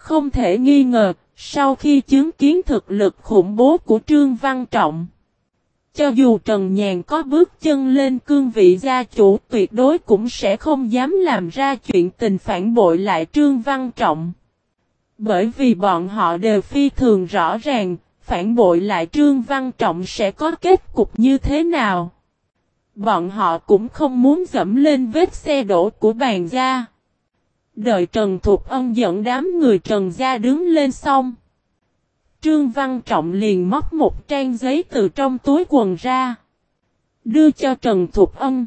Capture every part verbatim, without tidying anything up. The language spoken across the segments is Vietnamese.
Không thể nghi ngờ, sau khi chứng kiến thực lực khủng bố của Trương Văn Trọng, cho dù Trần Nhàn có bước chân lên cương vị gia chủ tuyệt đối cũng sẽ không dám làm ra chuyện tình phản bội lại Trương Văn Trọng. Bởi vì bọn họ đều phi thường rõ ràng, phản bội lại Trương Văn Trọng sẽ có kết cục như thế nào. Bọn họ cũng không muốn dẫm lên vết xe đổ của bàn gia. Đợi Trần Thục Ân dẫn đám người Trần gia đứng lên xong, Trương Văn Trọng liền móc một trang giấy từ trong túi quần ra, đưa cho Trần Thục Ân.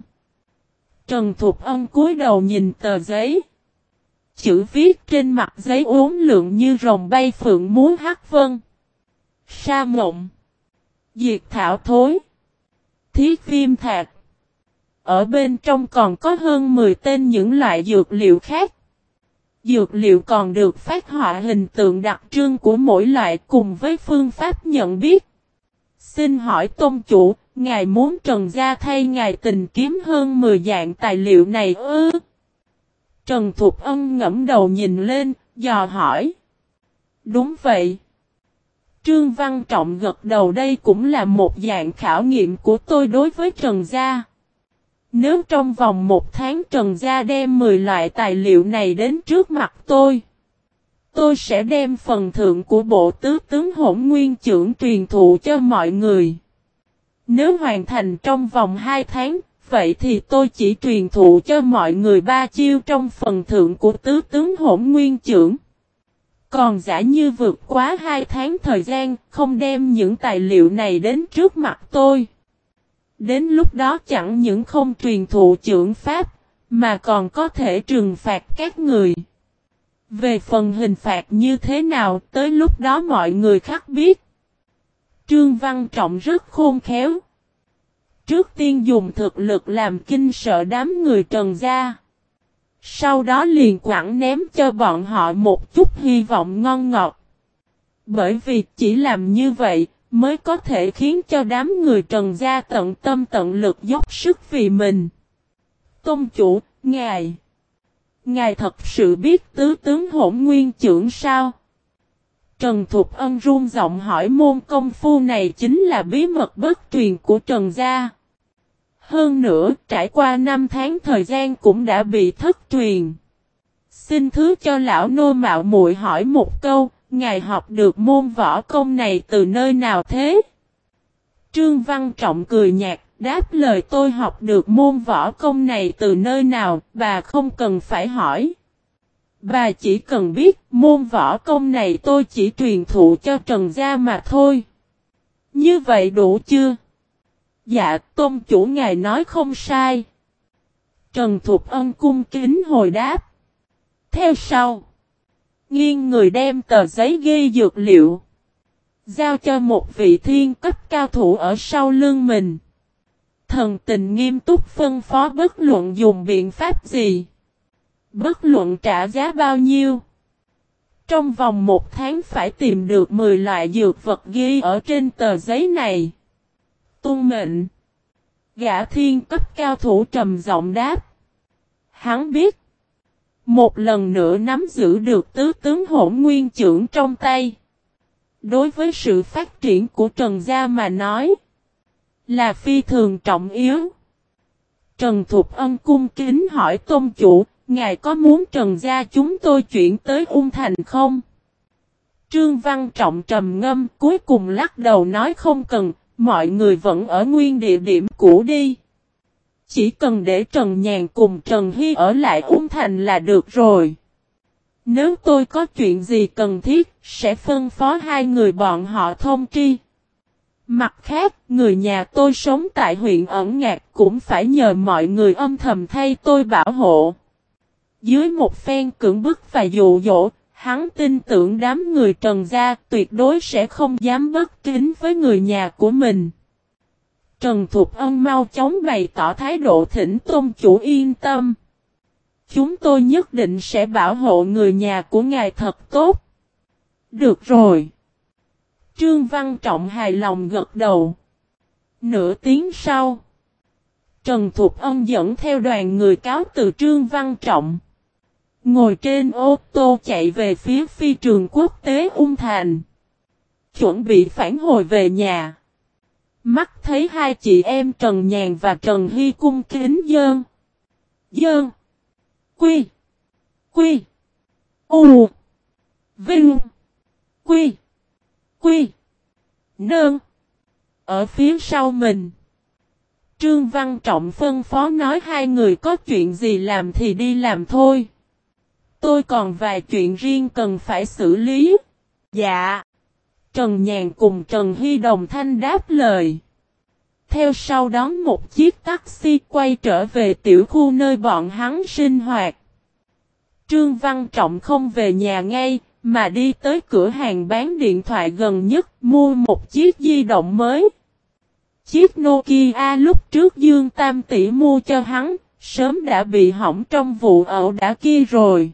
Trần Thục Ân cúi đầu nhìn tờ giấy. Chữ viết trên mặt giấy uốn lượn như rồng bay phượng múa hắc vân. Sa mộng, diệt thảo thối, thiết viêm thạch. Ở bên trong còn có hơn mười tên những loại dược liệu khác. Dược liệu còn được phác họa hình tượng đặc trưng của mỗi loại cùng với phương pháp nhận biết. Xin hỏi tôn chủ, ngài muốn Trần gia thay ngài tình kiếm hơn mười dạng tài liệu này ư? Trần Thục Ân ngẫm đầu nhìn lên, dò hỏi. Đúng vậy. Trương Văn Trọng gật đầu, đây cũng là một dạng khảo nghiệm của tôi đối với Trần gia. Nếu trong vòng một tháng Trần gia đem mười loại tài liệu này đến trước mặt tôi, tôi sẽ đem phần thưởng của bộ tứ tướng hỗn nguyên chưởng truyền thụ cho mọi người. Nếu hoàn thành trong vòng hai tháng, vậy thì tôi chỉ truyền thụ cho mọi người ba chiêu trong phần thưởng của tứ tướng hỗn nguyên chưởng. Còn giả như vượt quá hai tháng thời gian, không đem những tài liệu này đến trước mặt tôi, đến lúc đó chẳng những không truyền thụ chưởng pháp, mà còn có thể trừng phạt các người. Về phần hình phạt như thế nào, tới lúc đó mọi người khắc biết. Trương Văn Trọng rất khôn khéo. Trước tiên dùng thực lực làm kinh sợ đám người Trần gia. Sau đó liền quẳng ném cho bọn họ một chút hy vọng ngon ngọt. Bởi vì chỉ làm như vậy, mới có thể khiến cho đám người Trần gia tận tâm tận lực dốc sức vì mình. Tôn chủ, ngài, ngài thật sự biết tứ tướng hỗn nguyên chưởng sao? Trần Thục Ân run giọng hỏi, môn công phu này chính là bí mật bất truyền của Trần gia. Hơn nữa, trải qua năm tháng thời gian cũng đã bị thất truyền. Xin thứ cho lão nô mạo muội hỏi một câu, ngài học được môn võ công này từ nơi nào thế? Trương Văn Trọng cười nhạt, đáp lời, tôi học được môn võ công này từ nơi nào, bà không cần phải hỏi. Bà chỉ cần biết môn võ công này tôi chỉ truyền thụ cho Trần gia mà thôi. Như vậy đủ chưa? Dạ, tôn chủ ngài nói không sai. Trần Thục Ân cung kính hồi đáp. Theo sau, nghiêng người đem tờ giấy ghi dược liệu, giao cho một vị thiên cấp cao thủ ở sau lưng mình. Thần tình nghiêm túc phân phó bất luận dùng biện pháp gì, bất luận trả giá bao nhiêu, trong vòng một tháng phải tìm được mười loại dược vật ghi ở trên tờ giấy này. Tuân mệnh. Gã thiên cấp cao thủ trầm giọng đáp. Hắn biết, một lần nữa nắm giữ được tứ tướng hỗn nguyên chưởng trong tay, đối với sự phát triển của Trần gia mà nói, là phi thường trọng yếu. Trần Thục Ân cung kính hỏi, tôn chủ, ngài có muốn Trần gia chúng tôi chuyển tới Ung Thành không? Trương Văn Trọng trầm ngâm, cuối cùng lắc đầu nói không cần, mọi người vẫn ở nguyên địa điểm cũ đi. Chỉ cần để Trần Nhàn cùng Trần Hy ở lại Ung Thành là được rồi. Nếu tôi có chuyện gì cần thiết, sẽ phân phó hai người bọn họ thông tri. Mặt khác, người nhà tôi sống tại huyện Ẩn Ngạc cũng phải nhờ mọi người âm thầm thay tôi bảo hộ. Dưới một phen cưỡng bức và dụ dỗ, hắn tin tưởng đám người Trần gia tuyệt đối sẽ không dám bất kính với người nhà của mình. Trần Thục Ân mau chóng bày tỏ thái độ, thỉnh tôn chủ yên tâm. Chúng tôi nhất định sẽ bảo hộ người nhà của ngài thật tốt. Được rồi. Trương Văn Trọng hài lòng gật đầu. Nửa tiếng sau, Trần Thục Ân dẫn theo đoàn người cáo từ Trương Văn Trọng. Ngồi trên ô tô chạy về phía phi trường quốc tế Ung Thành. Chuẩn bị phản hồi về nhà. Mắt thấy hai chị em Trần Nhàn và Trần Hy cung kính dơn. Dơn. Quy. Quy. U. Vinh. Quy. Quy. Nơn. Ở phía sau mình. Trương Văn Trọng phân phó nói hai người có chuyện gì làm thì đi làm thôi. Tôi còn vài chuyện riêng cần phải xử lý. Dạ. Trần Nhàn cùng Trần Hy đồng thanh đáp lời. Theo sau đón một chiếc taxi quay trở về tiểu khu nơi bọn hắn sinh hoạt. Trương Văn Trọng không về nhà ngay, mà đi tới cửa hàng bán điện thoại gần nhất mua một chiếc di động mới. Chiếc Nokia lúc trước Dương Tam Tỷ mua cho hắn, sớm đã bị hỏng trong vụ ẩu đả kia rồi.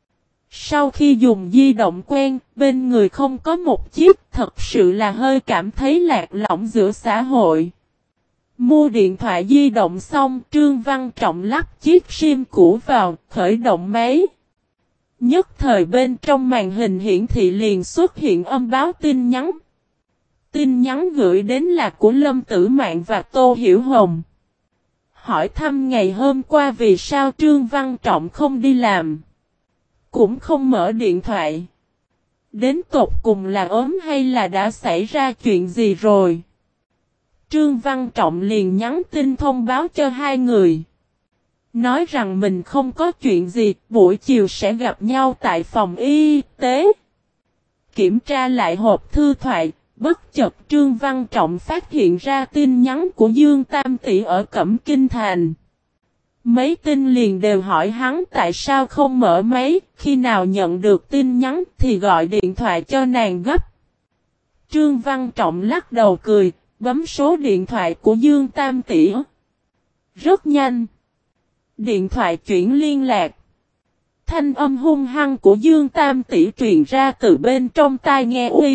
Sau khi dùng di động quen, bên người không có một chiếc, thật sự là hơi cảm thấy lạc lõng giữa xã hội. Mua điện thoại di động xong, Trương Văn Trọng lắp chiếc sim cũ vào, khởi động máy. Nhất thời bên trong màn hình hiển thị liền xuất hiện âm báo tin nhắn. Tin nhắn gửi đến là của Lâm Tử Mạn và Tô Hiểu Hồng. Hỏi thăm ngày hôm qua vì sao Trương Văn Trọng không đi làm. Cũng không mở điện thoại. Đến tột cùng là ốm hay là đã xảy ra chuyện gì rồi. Trương Văn Trọng liền nhắn tin thông báo cho hai người. Nói rằng mình không có chuyện gì, buổi chiều sẽ gặp nhau tại phòng y tế. Kiểm tra lại hộp thư thoại, bất chợt Trương Văn Trọng phát hiện ra tin nhắn của Dương Tam Tỷ ở Cẩm Kinh Thành. Mấy tin liền đều hỏi hắn tại sao không mở máy, khi nào nhận được tin nhắn thì gọi điện thoại cho nàng gấp. Trương Văn Trọng lắc đầu cười, bấm số điện thoại của Dương Tam Tỷ. Rất nhanh. Điện thoại chuyển liên lạc. Thanh âm hung hăng của Dương Tam Tỷ truyền ra từ bên trong tai nghe. Uy!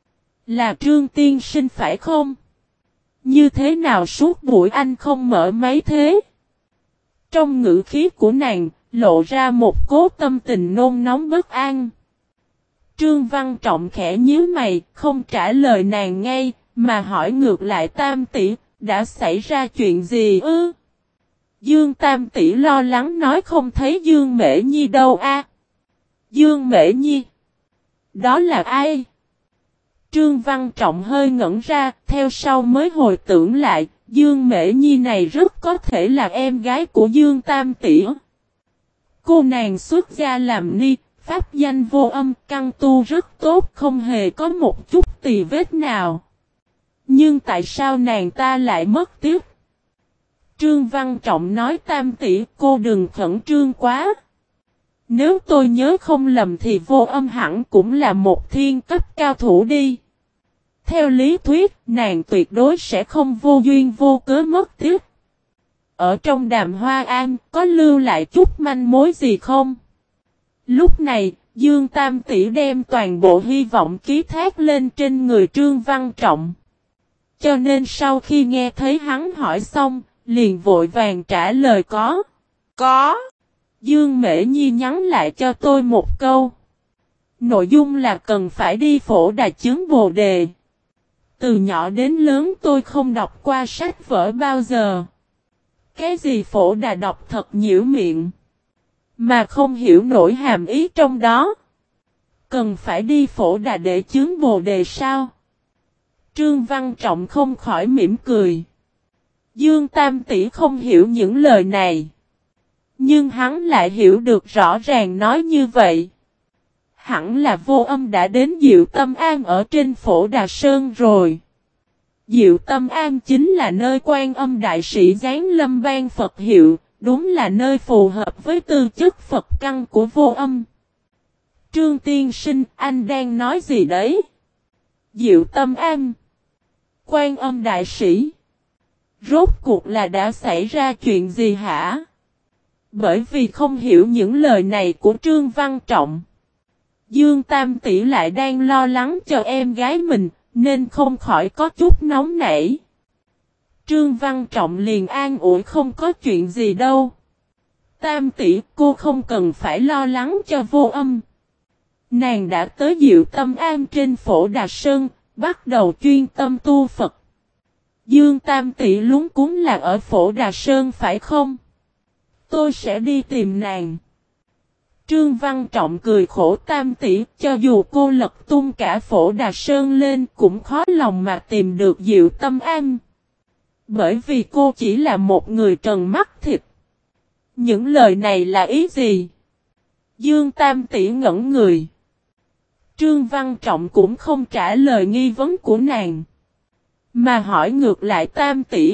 Là Trương tiên sinh phải không? Như thế nào suốt buổi anh không mở máy thế? Trong ngữ khí của nàng, lộ ra một cố tâm tình nôn nóng bất an. Trương Văn Trọng khẽ nhíu mày, không trả lời nàng ngay, mà hỏi ngược lại Tam Tỷ, đã xảy ra chuyện gì ư? Dương Tam Tỷ lo lắng nói không thấy Dương Mễ Nhi đâu a. Dương Mễ Nhi? Đó là ai? Trương Văn Trọng hơi ngẩn ra, theo sau mới hồi tưởng lại, Dương Mễ Nhi này rất có thể là em gái của Dương Tam Tỷ. Cô nàng xuất gia làm ni, pháp danh vô âm, căn tu rất tốt, không hề có một chút tì vết nào. Nhưng tại sao nàng ta lại mất tiếc? Trương Văn Trọng nói Tam Tỷ, cô đừng khẩn trương quá. Nếu tôi nhớ không lầm thì vô âm hẳn cũng là một thiên cấp cao thủ đi. Theo lý thuyết, nàng tuyệt đối sẽ không vô duyên vô cớ mất tiếc. Ở trong Đàm Hoa An, có lưu lại chút manh mối gì không? Lúc này, Dương Tam Tỷ đem toàn bộ hy vọng ký thác lên trên người Trương Văn Trọng. Cho nên sau khi nghe thấy hắn hỏi xong, liền vội vàng trả lời có. Có. Dương Mễ Nhi nhắn lại cho tôi một câu. Nội dung là cần phải đi phổ đà chứng Bồ Đề. Từ nhỏ đến lớn tôi không đọc qua sách vở bao giờ. Cái gì phổ đà đọc thật nhiễu miệng. Mà không hiểu nổi hàm ý trong đó. Cần phải đi phổ đà để chứng Bồ Đề sao? Trương Văn Trọng không khỏi mỉm cười. Dương Tam Tỷ không hiểu những lời này. Nhưng hắn lại hiểu được rõ ràng nói như vậy. Hẳn là vô âm đã đến Diệu Tâm An ở trên phổ Đà Sơn rồi. Diệu Tâm An chính là nơi Quan Âm Đại Sĩ giáng lâm ban Phật hiệu, đúng là nơi phù hợp với tư chất Phật căn của vô âm. Trương tiên sinh, anh đang nói gì đấy? Diệu Tâm An, Quan Âm Đại Sĩ. Rốt cuộc là đã xảy ra chuyện gì hả? Bởi vì không hiểu những lời này của Trương Văn Trọng. Dương Tam Tỷ lại đang lo lắng cho em gái mình, nên không khỏi có chút nóng nảy. Trương Văn Trọng liền an ủi không có chuyện gì đâu. Tam tỷ, cô không cần phải lo lắng cho Vô Âm. Nàng đã tới Diệu Tâm Am trên Phổ Đà Sơn, bắt đầu chuyên tâm tu Phật. Dương Tam tỷ luống cuống là ở Phổ Đà Sơn phải không? Tôi sẽ đi tìm nàng. Trương Văn Trọng cười khổ. Tam tỷ, cho dù cô lật tung cả Phổ Đà Sơn lên cũng khó lòng mà tìm được Diệu Tâm Am. Bởi vì cô chỉ là một người trần mắt thịt. Những lời này là ý gì? Dương Tam tỷ ngẩn người. Trương Văn Trọng cũng không trả lời nghi vấn của nàng, mà hỏi ngược lại. Tam tỷ,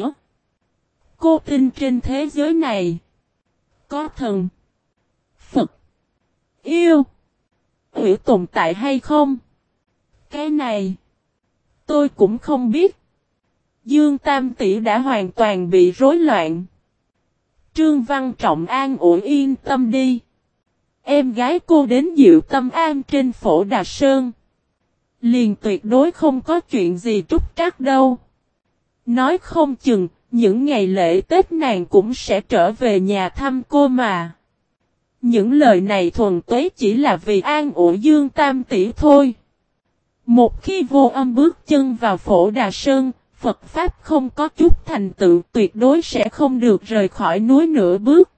cô tin trên thế giới này có thần, Phật, yêu, quỷ tồn tại hay không? Cái này tôi cũng không biết. Dương Tam tỷ đã hoàn toàn bị rối loạn. Trương Văn Trọng an ủi. Yên tâm đi. Em gái cô đến Diệu Tâm Am trên Phổ Đà Sơn, liền tuyệt đối không có chuyện gì trúc trắc đâu. Nói không chừng, những ngày lễ Tết nàng cũng sẽ trở về nhà thăm cô mà. Những lời này thuần túy chỉ là vì an ủi Dương Tam tỷ thôi. Một khi Vô Âm bước chân vào Phổ Đà Sơn, Phật Pháp không có chút thành tựu, tuyệt đối sẽ không được rời khỏi núi nửa bước.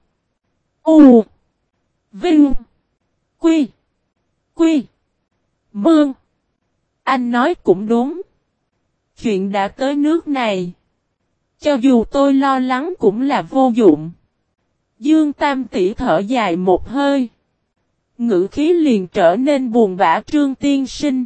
U Vinh Quy Quy Mương. Anh nói cũng đúng. Chuyện đã tới nước này, cho dù tôi lo lắng cũng là vô dụng. Dương Tam tỷ thở dài một hơi, ngữ khí liền trở nên buồn bã. Trương tiên sinh,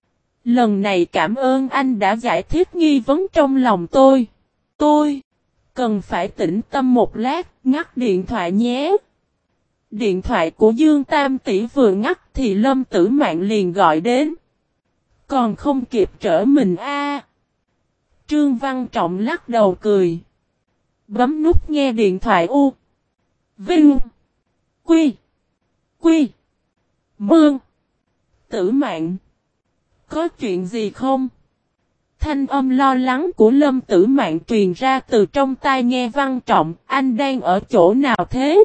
lần này cảm ơn anh đã giải thích nghi vấn trong lòng tôi. Tôi cần phải tĩnh tâm một lát, ngắt điện thoại nhé. Điện thoại của Dương Tam tỷ vừa ngắt thì Lâm Tử Mạn liền gọi đến. Còn không kịp trở mình a. À. Trương Văn Trọng lắc đầu cười, bấm nút nghe điện thoại. U Vinh Quy Quy Mương. Tử Mạn, có chuyện gì không? Thanh âm lo lắng của Lâm Tử Mạn truyền ra từ trong tai nghe Văn Trọng. Anh đang ở chỗ nào thế?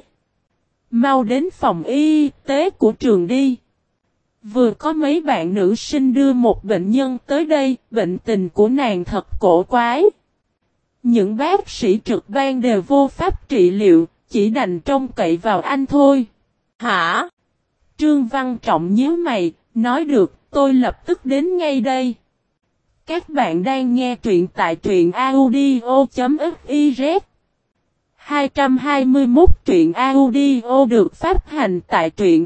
Mau đến phòng y tế của trường đi. Vừa có mấy bạn nữ sinh đưa một bệnh nhân tới đây, bệnh tình của nàng thật cổ quái. Những bác sĩ trực ban đều vô pháp trị liệu, chỉ đành trông cậy vào anh thôi. Hả? Trương Văn Trọng nhíu mày, nói được, tôi lập tức đến ngay đây. Các bạn đang nghe truyện tại truyện audio.fiz. hai trăm hai mươi mốt truyện audio được phát hành tại truyện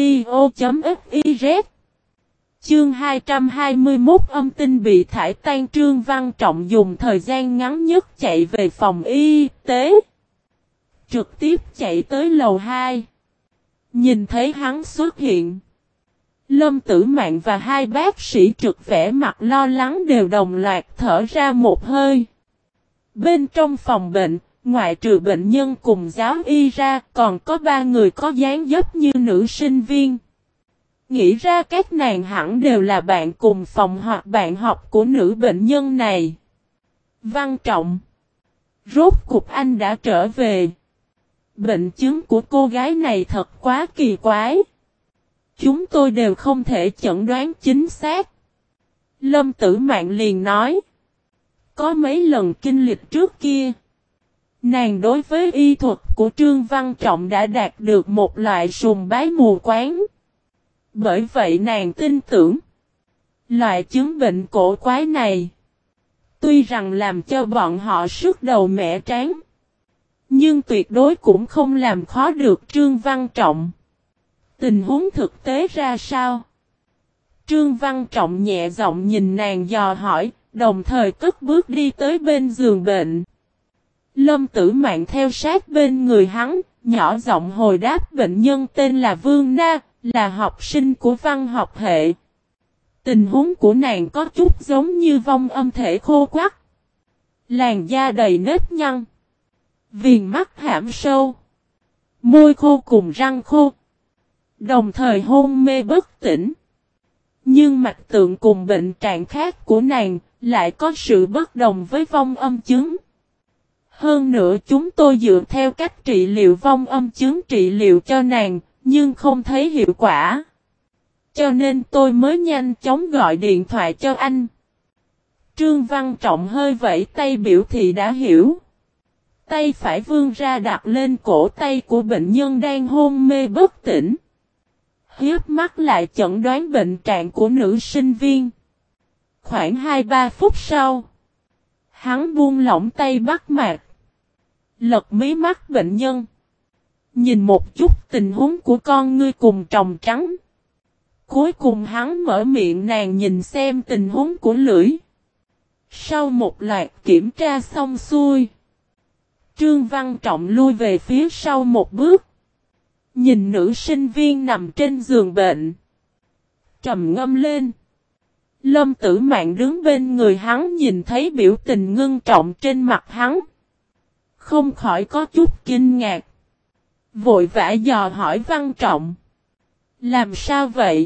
audio.fiz. Chương hai trăm hai mươi mốt âm tinh bị thải tan. Trương Văn Trọng dùng thời gian ngắn nhất chạy về phòng y tế, trực tiếp chạy tới lầu hai. Nhìn thấy hắn xuất hiện, Lâm Tử Mạn và hai bác sĩ trực vẻ mặt lo lắng đều đồng loạt thở ra một hơi. Bên trong phòng bệnh, ngoại trừ bệnh nhân cùng giáo y ra, còn có ba người có dáng dấp như nữ sinh viên. Nghĩ ra các nàng hẳn đều là bạn cùng phòng hoặc bạn học của nữ bệnh nhân này. Văn Trọng, rốt cuộc anh đã trở về. Bệnh chứng của cô gái này thật quá kỳ quái. Chúng tôi đều không thể chẩn đoán chính xác. Lâm Tử Mạn liền nói. Có mấy lần kinh lịch trước kia, nàng đối với y thuật của Trương Văn Trọng đã đạt được một loại sùng bái mù quáng. Bởi vậy nàng tin tưởng, loại chứng bệnh cổ quái này, tuy rằng làm cho bọn họ sức đầu mẻ trán, nhưng tuyệt đối cũng không làm khó được Trương Văn Trọng. Tình huống thực tế ra sao? Trương Văn Trọng nhẹ giọng nhìn nàng dò hỏi, đồng thời cất bước đi tới bên giường bệnh. Lâm Tử Mạn theo sát bên người hắn, nhỏ giọng hồi đáp. Bệnh nhân tên là Vương Na, là học sinh của văn học hệ. Tình huống của nàng có chút giống như vong âm thể khô quắc, làn da đầy nếp nhăn, viền mắt hãm sâu, môi khô cùng răng khô, đồng thời hôn mê bất tỉnh. Nhưng mạch tượng cùng bệnh trạng khác của nàng lại có sự bất đồng với vong âm chứng. Hơn nữa chúng tôi dựa theo cách trị liệu vong âm chứng trị liệu cho nàng, nhưng không thấy hiệu quả. Cho nên tôi mới nhanh chóng gọi điện thoại cho anh. Trương Văn Trọng hơi vẫy tay biểu thị đã hiểu. Tay phải vươn ra đặt lên cổ tay của bệnh nhân đang hôn mê bất tỉnh. Hiếp mắt lại chẩn đoán bệnh trạng của nữ sinh viên. Khoảng hai ba phút sau, hắn buông lỏng tay bắt mạch. Lật mí mắt bệnh nhân. Nhìn một chút tình huống của con ngươi cùng tròng trắng. Cuối cùng hắn mở miệng nàng nhìn xem tình huống của lưỡi. Sau một loạt kiểm tra xong xuôi, Trương Văn Trọng lui về phía sau một bước. Nhìn nữ sinh viên nằm trên giường bệnh. Trầm ngâm lên. Lâm Tử Mạn đứng bên người hắn nhìn thấy biểu tình ngưng trọng trên mặt hắn. Không khỏi có chút kinh ngạc. Vội vã dò hỏi Văn Trọng. Làm sao vậy?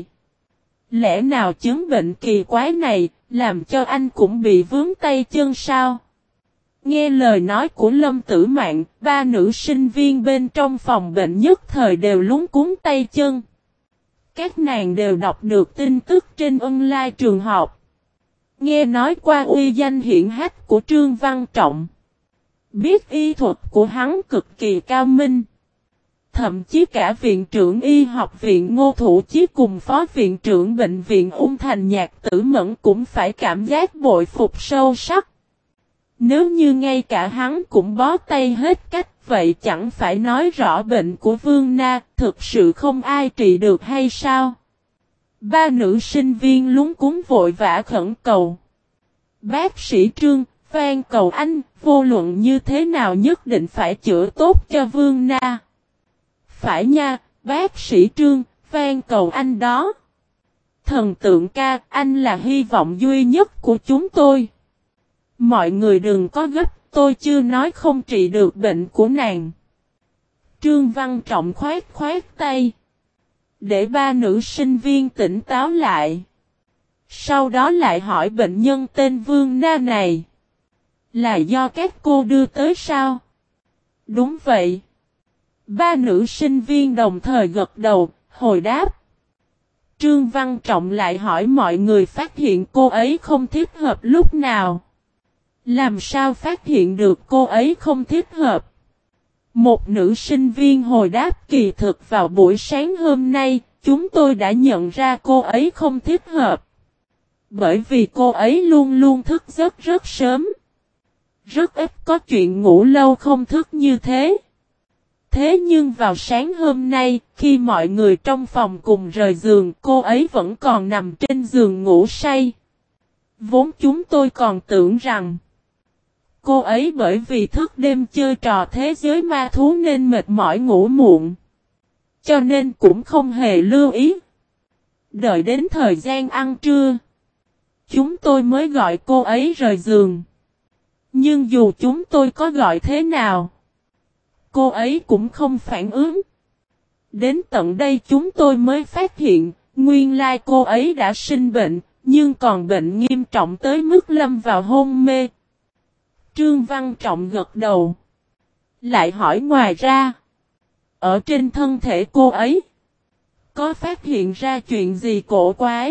Lẽ nào chứng bệnh kỳ quái này, làm cho anh cũng bị vướng tay chân sao? Nghe lời nói của Lâm Tử Mạn, ba nữ sinh viên bên trong phòng bệnh nhất thời đều lúng cuống tay chân. Các nàng đều đọc được tin tức trên online trường học. Nghe nói qua uy danh hiển hách của Trương Văn Trọng. Biết y thuật của hắn cực kỳ cao minh. Thậm chí cả viện trưởng y học viện Ngô Thủ Chí cùng phó viện trưởng bệnh viện Ung Thành Nhạc Tử Mẫn cũng phải cảm giác bội phục sâu sắc. Nếu như ngay cả hắn cũng bó tay hết cách, vậy chẳng phải nói rõ bệnh của Vương Na thực sự không ai trị được hay sao? Ba nữ sinh viên lúng cuống vội vã khẩn cầu. Bác sĩ Trương, van cầu anh, vô luận như thế nào nhất định phải chữa tốt cho Vương Na. Phải nha, bác sĩ Trương, van cầu anh đó. Thần tượng ca, anh là hy vọng duy nhất của chúng tôi. Mọi người đừng có gấp, tôi chưa nói không trị được bệnh của nàng. Trương Văn Trọng khoát khoát tay. Để ba nữ sinh viên tỉnh táo lại. Sau đó lại hỏi bệnh nhân tên Vương Na này. Là do các cô đưa tới sao? Đúng vậy. Ba nữ sinh viên đồng thời gật đầu, hồi đáp. Trương Văn Trọng lại hỏi mọi người phát hiện cô ấy không thích hợp lúc nào. Làm sao phát hiện được cô ấy không thích hợp? Một nữ sinh viên hồi đáp kỳ thực vào buổi sáng hôm nay, chúng tôi đã nhận ra cô ấy không thích hợp. Bởi vì cô ấy luôn luôn thức giấc rất sớm. Rất ít có chuyện ngủ lâu không thức như thế. Thế nhưng vào sáng hôm nay, khi mọi người trong phòng cùng rời giường, cô ấy vẫn còn nằm trên giường ngủ say. Vốn chúng tôi còn tưởng rằng cô ấy bởi vì thức đêm chơi trò thế giới ma thú nên mệt mỏi ngủ muộn. Cho nên cũng không hề lưu ý. Đợi đến thời gian ăn trưa, chúng tôi mới gọi cô ấy rời giường. Nhưng dù chúng tôi có gọi thế nào, cô ấy cũng không phản ứng. Đến tận đây chúng tôi mới phát hiện, nguyên lai cô ấy đã sinh bệnh, nhưng còn bệnh nghiêm trọng tới mức lâm vào hôn mê. Trương Văn Trọng gật đầu. Lại hỏi ngoài ra, ở trên thân thể cô ấy, có phát hiện ra chuyện gì cổ quái?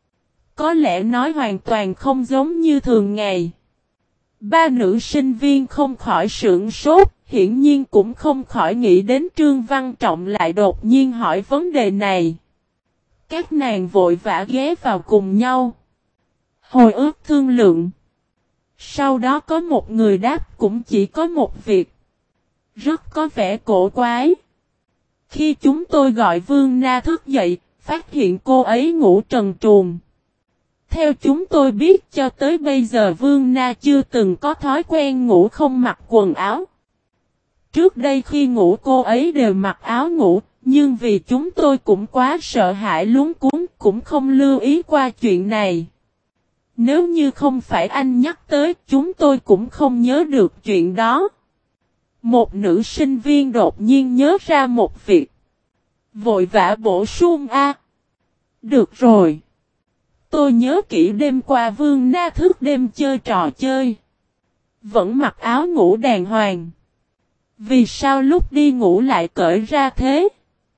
Có lẽ nói hoàn toàn không giống như thường ngày. Ba nữ sinh viên không khỏi sửng sốt, hiển nhiên cũng không khỏi nghĩ đến Trương Văn Trọng lại đột nhiên hỏi vấn đề này. Các nàng vội vã ghé vào cùng nhau. Hồi ức thương lượng. Sau đó có một người đáp cũng chỉ có một việc. Rất có vẻ cổ quái. Khi chúng tôi gọi Vương Na thức dậy, phát hiện cô ấy ngủ trần truồng. Theo chúng tôi biết cho tới bây giờ Vương Na chưa từng có thói quen ngủ không mặc quần áo. Trước đây khi ngủ cô ấy đều mặc áo ngủ, nhưng vì chúng tôi cũng quá sợ hãi luống cuống cũng không lưu ý qua chuyện này. Nếu như không phải anh nhắc tới, chúng tôi cũng không nhớ được chuyện đó. Một nữ sinh viên đột nhiên nhớ ra một việc. Vội vã bổ sung a. Được rồi. Tôi nhớ kỹ đêm qua Vương Na thức đêm chơi trò chơi. Vẫn mặc áo ngủ đàng hoàng. Vì sao lúc đi ngủ lại cởi ra thế?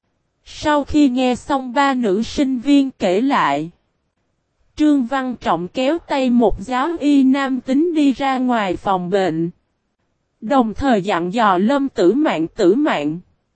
Sau khi nghe xong ba nữ sinh viên kể lại, Trương Văn Trọng kéo tay một giáo y nam tính đi ra ngoài phòng bệnh. Đồng thời dặn dò Lâm Tử Mạn Tử Mạn.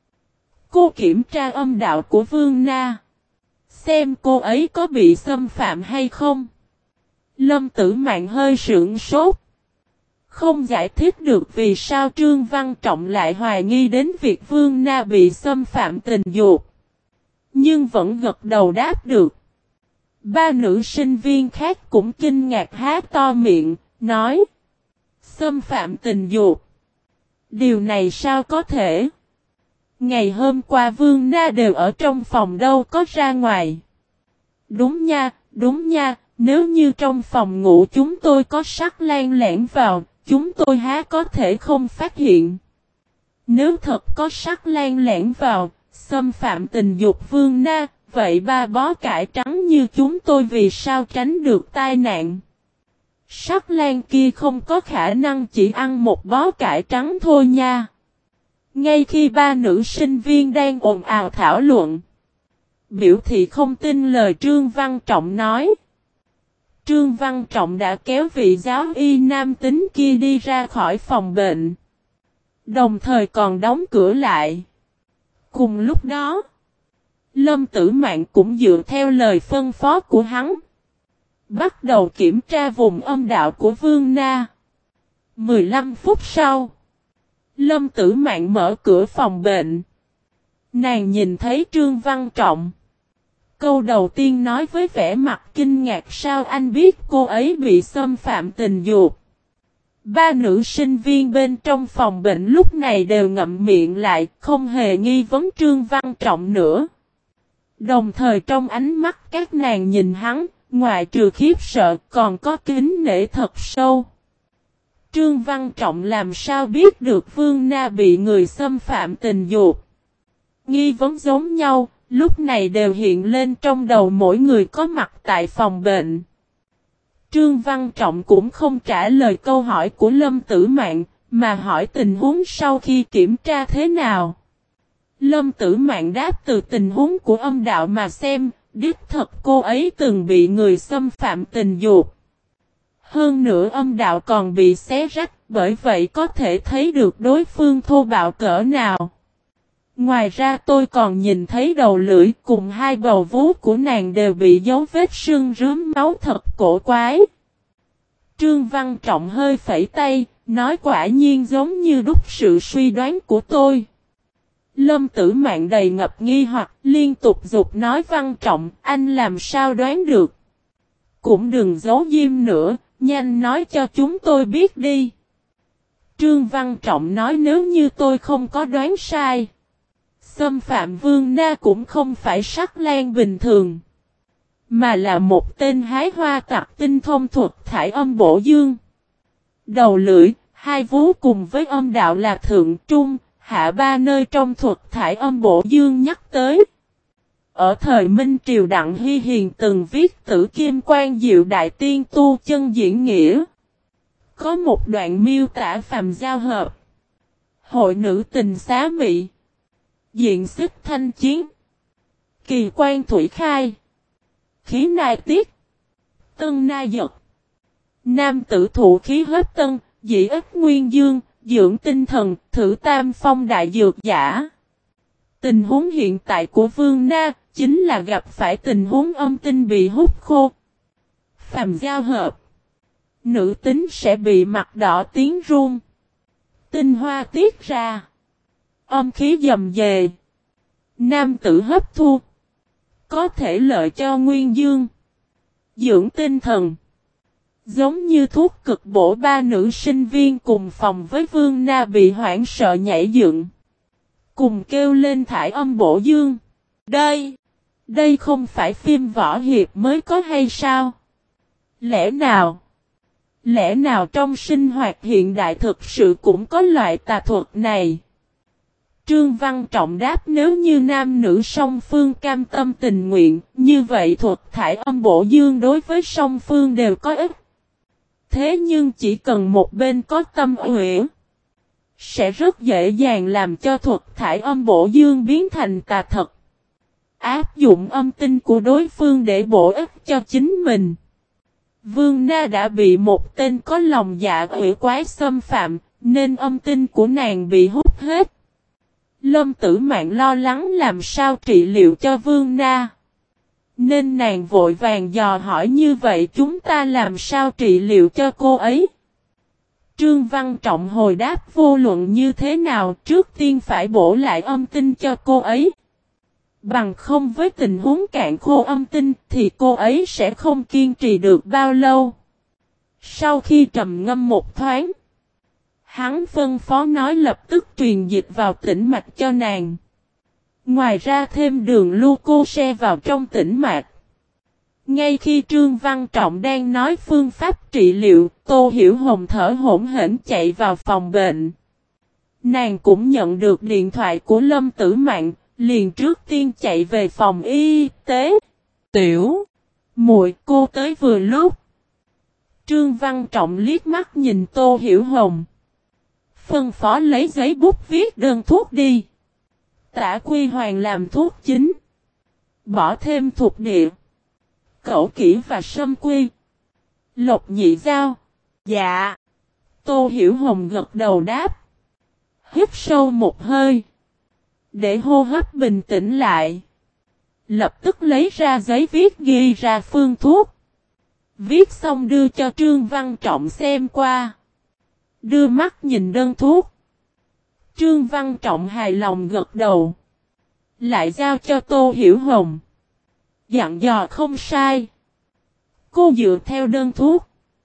Cô kiểm tra âm đạo của Vương Na. Xem cô ấy có bị xâm phạm hay không. Lâm Tử Mạn hơi sững sốt. Không giải thích được vì sao Trương Văn Trọng lại hoài nghi đến việc Vương Na bị xâm phạm tình dục. Nhưng vẫn gật đầu đáp được. Ba nữ sinh viên khác cũng kinh ngạc há to miệng, nói. Xâm phạm tình dục. Điều này sao có thể? Ngày hôm qua Vương Na đều ở trong phòng đâu có ra ngoài. Đúng nha, đúng nha, nếu như trong phòng ngủ chúng tôi có sắc lan lẻn vào, chúng tôi há có thể không phát hiện. Nếu thật có sắc lan lẻn vào, xâm phạm tình dục Vương Na, vậy ba bó cải trắng như chúng tôi vì sao tránh được tai nạn? Sắc lan kia không có khả năng chỉ ăn một bó cải trắng thôi nha. Ngay khi ba nữ sinh viên đang ồn ào thảo luận, biểu thị không tin lời Trương Văn Trọng nói. Trương Văn Trọng đã kéo vị giáo y nam tính kia đi ra khỏi phòng bệnh. Đồng thời còn đóng cửa lại. Cùng lúc đó, Lâm Tử Mạn cũng dựa theo lời phân phó của hắn, bắt đầu kiểm tra vùng âm đạo của Vương Na. mười lăm phút sau, Lâm Tử Mạn mở cửa phòng bệnh. Nàng nhìn thấy Trương Văn Trọng. Câu đầu tiên nói với vẻ mặt kinh ngạc, sao anh biết cô ấy bị xâm phạm tình dục? Ba nữ sinh viên bên trong phòng bệnh lúc này đều ngậm miệng lại, không hề nghi vấn Trương Văn Trọng nữa. Đồng thời trong ánh mắt các nàng nhìn hắn, ngoài trừ khiếp sợ còn có kính nể thật sâu. Trương Văn Trọng làm sao biết được Vương Na bị người xâm phạm tình dục? Nghi vấn giống nhau, lúc này đều hiện lên trong đầu mỗi người có mặt tại phòng bệnh. Trương Văn Trọng cũng không trả lời câu hỏi của Lâm Tử Mạn, mà hỏi tình huống sau khi kiểm tra thế nào. Lâm Tử Mạn đáp từ tình huống của âm đạo mà xem, đích thật cô ấy từng bị người xâm phạm tình dục. Hơn nữa âm đạo còn bị xé rách, bởi vậy có thể thấy được đối phương thô bạo cỡ nào. Ngoài ra tôi còn nhìn thấy đầu lưỡi cùng hai bầu vú của nàng đều bị dấu vết sưng rướm máu thật cổ quái. Trương Văn Trọng hơi phẩy tay, nói quả nhiên giống như đúc sự suy đoán của tôi. Lâm Tử Mạn đầy ngập nghi hoặc liên tục giục nói Văn Trọng, anh làm sao đoán được? Cũng đừng giấu diêm nữa, nhanh nói cho chúng tôi biết đi. Trương Văn Trọng nói nếu như tôi không có đoán sai, xâm phạm Vương Na cũng không phải sắc lan bình thường, mà là một tên hái hoa tặc tinh thông thuật thải âm bổ dương. Đầu lưỡi, hai vú cùng với âm đạo là thượng trung, hạ ba nơi trong thuật thải âm bổ dương nhắc tới. Ở thời Minh Triều Đặng Hy Hiền từng viết Tử Kim Quan Diệu Đại Tiên Tu Chân Diễn Nghĩa. Có một đoạn miêu tả phàm giao hợp, hội nữ tình xá mị, diện xích thanh chiến, kỳ quan thủy khai, khí nai tiết, tân nai giật, nam tử thụ khí hết tân, dĩ ích nguyên dương, dưỡng tinh thần, thử tam phong đại dược giả. Tình huống hiện tại của Vương Na chính là gặp phải tình huống âm tinh bị hút khô. Phàm giao hợp, nữ tính sẽ bị mặt đỏ tiếng run, tinh hoa tiết ra, âm khí dầm dề, nam tử hấp thu, có thể lợi cho nguyên dương, dưỡng tinh thần. Giống như thuốc cực bổ, ba nữ sinh viên cùng phòng với Vương Na bị hoảng sợ nhảy dựng, cùng kêu lên thải âm bổ dương. Đây, đây không phải phim võ hiệp mới có hay sao? Lẽ nào, lẽ nào trong sinh hoạt hiện đại thực sự cũng có loại tà thuật này? Trương Văn Trọng đáp nếu như nam nữ song phương cam tâm tình nguyện, như vậy thuật thải âm bổ dương đối với song phương đều có ích. Thế nhưng chỉ cần một bên có tâm uyển, sẽ rất dễ dàng làm cho thuật thải âm bổ dương biến thành tà thật. Áp dụng âm tinh của đối phương để bổ ích cho chính mình. Vương Na đã bị một tên có lòng dạ quỷ quái xâm phạm, nên âm tinh của nàng bị hút hết. Lâm Tử Mạn lo lắng làm sao trị liệu cho Vương Na, nên nàng vội vàng dò hỏi như vậy chúng ta làm sao trị liệu cho cô ấy. Trương Văn Trọng hồi đáp vô luận như thế nào trước tiên phải bổ lại âm tinh cho cô ấy. Bằng không với tình huống cạn khô âm tinh thì cô ấy sẽ không kiên trì được bao lâu. Sau khi trầm ngâm một thoáng, hắn phân phó nói lập tức truyền dịch vào tĩnh mạch cho nàng. Ngoài ra thêm đường glucose vào trong tĩnh mạch. Ngay khi Trương Văn Trọng đang nói phương pháp trị liệu, Tô Hiểu Hồng thở hổn hển chạy vào phòng bệnh. Nàng cũng nhận được điện thoại của Lâm Tử Mạn, liền trước tiên chạy về phòng y tế. Tiểu muội, cô tới vừa lúc. Trương Văn Trọng liếc mắt nhìn Tô Hiểu Hồng, phân phó lấy giấy bút viết đơn thuốc đi. Tả Quy Hoàng làm thuốc chính, bỏ thêm thuộc địa, cẩu kỹ và sâm quy. Lộc nhị giao. Dạ. Tô Hiểu Hồng gật đầu đáp. Hít sâu một hơi, để hô hấp bình tĩnh lại. Lập tức lấy ra giấy viết ghi ra phương thuốc. Viết xong đưa cho Trương Văn Trọng xem qua. Đưa mắt nhìn đơn thuốc. Trương Văn Trọng hài lòng gật đầu. Lại giao cho Tô Hiểu Hồng. Dặn dò không sai. Cô dựa theo đơn thuốc,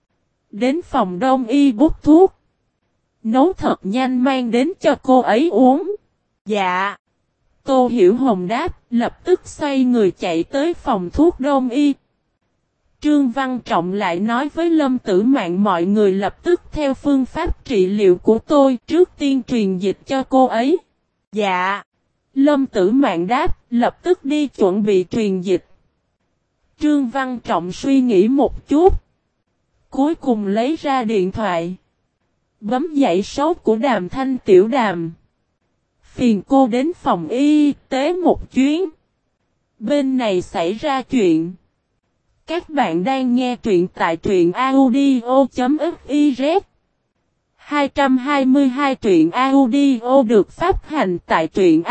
đến phòng đông y bút thuốc, nấu thật nhanh mang đến cho cô ấy uống. Dạ. Tô Hiểu Hồng đáp, lập tức xoay người chạy tới phòng thuốc đông y. Trương Văn Trọng lại nói với Lâm Tử Mạn mọi người lập tức theo phương pháp trị liệu của tôi, trước tiên truyền dịch cho cô ấy. Dạ. Lâm Tử Mạn đáp, lập tức đi chuẩn bị truyền dịch. Trương Văn Trọng suy nghĩ một chút, cuối cùng lấy ra điện thoại, bấm dãy số của Đàm Thanh Tiểu Đàm. Phiền cô đến phòng y tế một chuyến. Bên này xảy ra chuyện. Các bạn đang nghe truyện tại truyện audio.fiz. hai trăm hai mươi hai truyện audio được phát hành tại truyện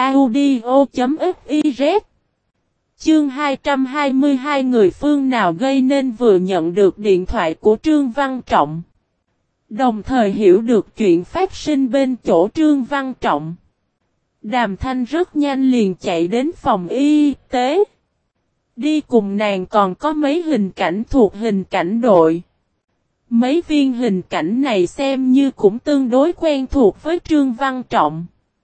audio.fiz. Chương hai trăm hai mươi hai người phương nào gây nên vừa nhận được điện thoại của Trương Văn Trọng. Đồng thời hiểu được chuyện phát sinh bên chỗ Trương Văn Trọng. Đàm Thanh rất nhanh liền chạy đến phòng y tế. Đi cùng nàng còn có mấy hình cảnh thuộc hình cảnh đội. Mấy viên hình cảnh này xem như cũng tương đối quen thuộc với Trương Văn Trọng.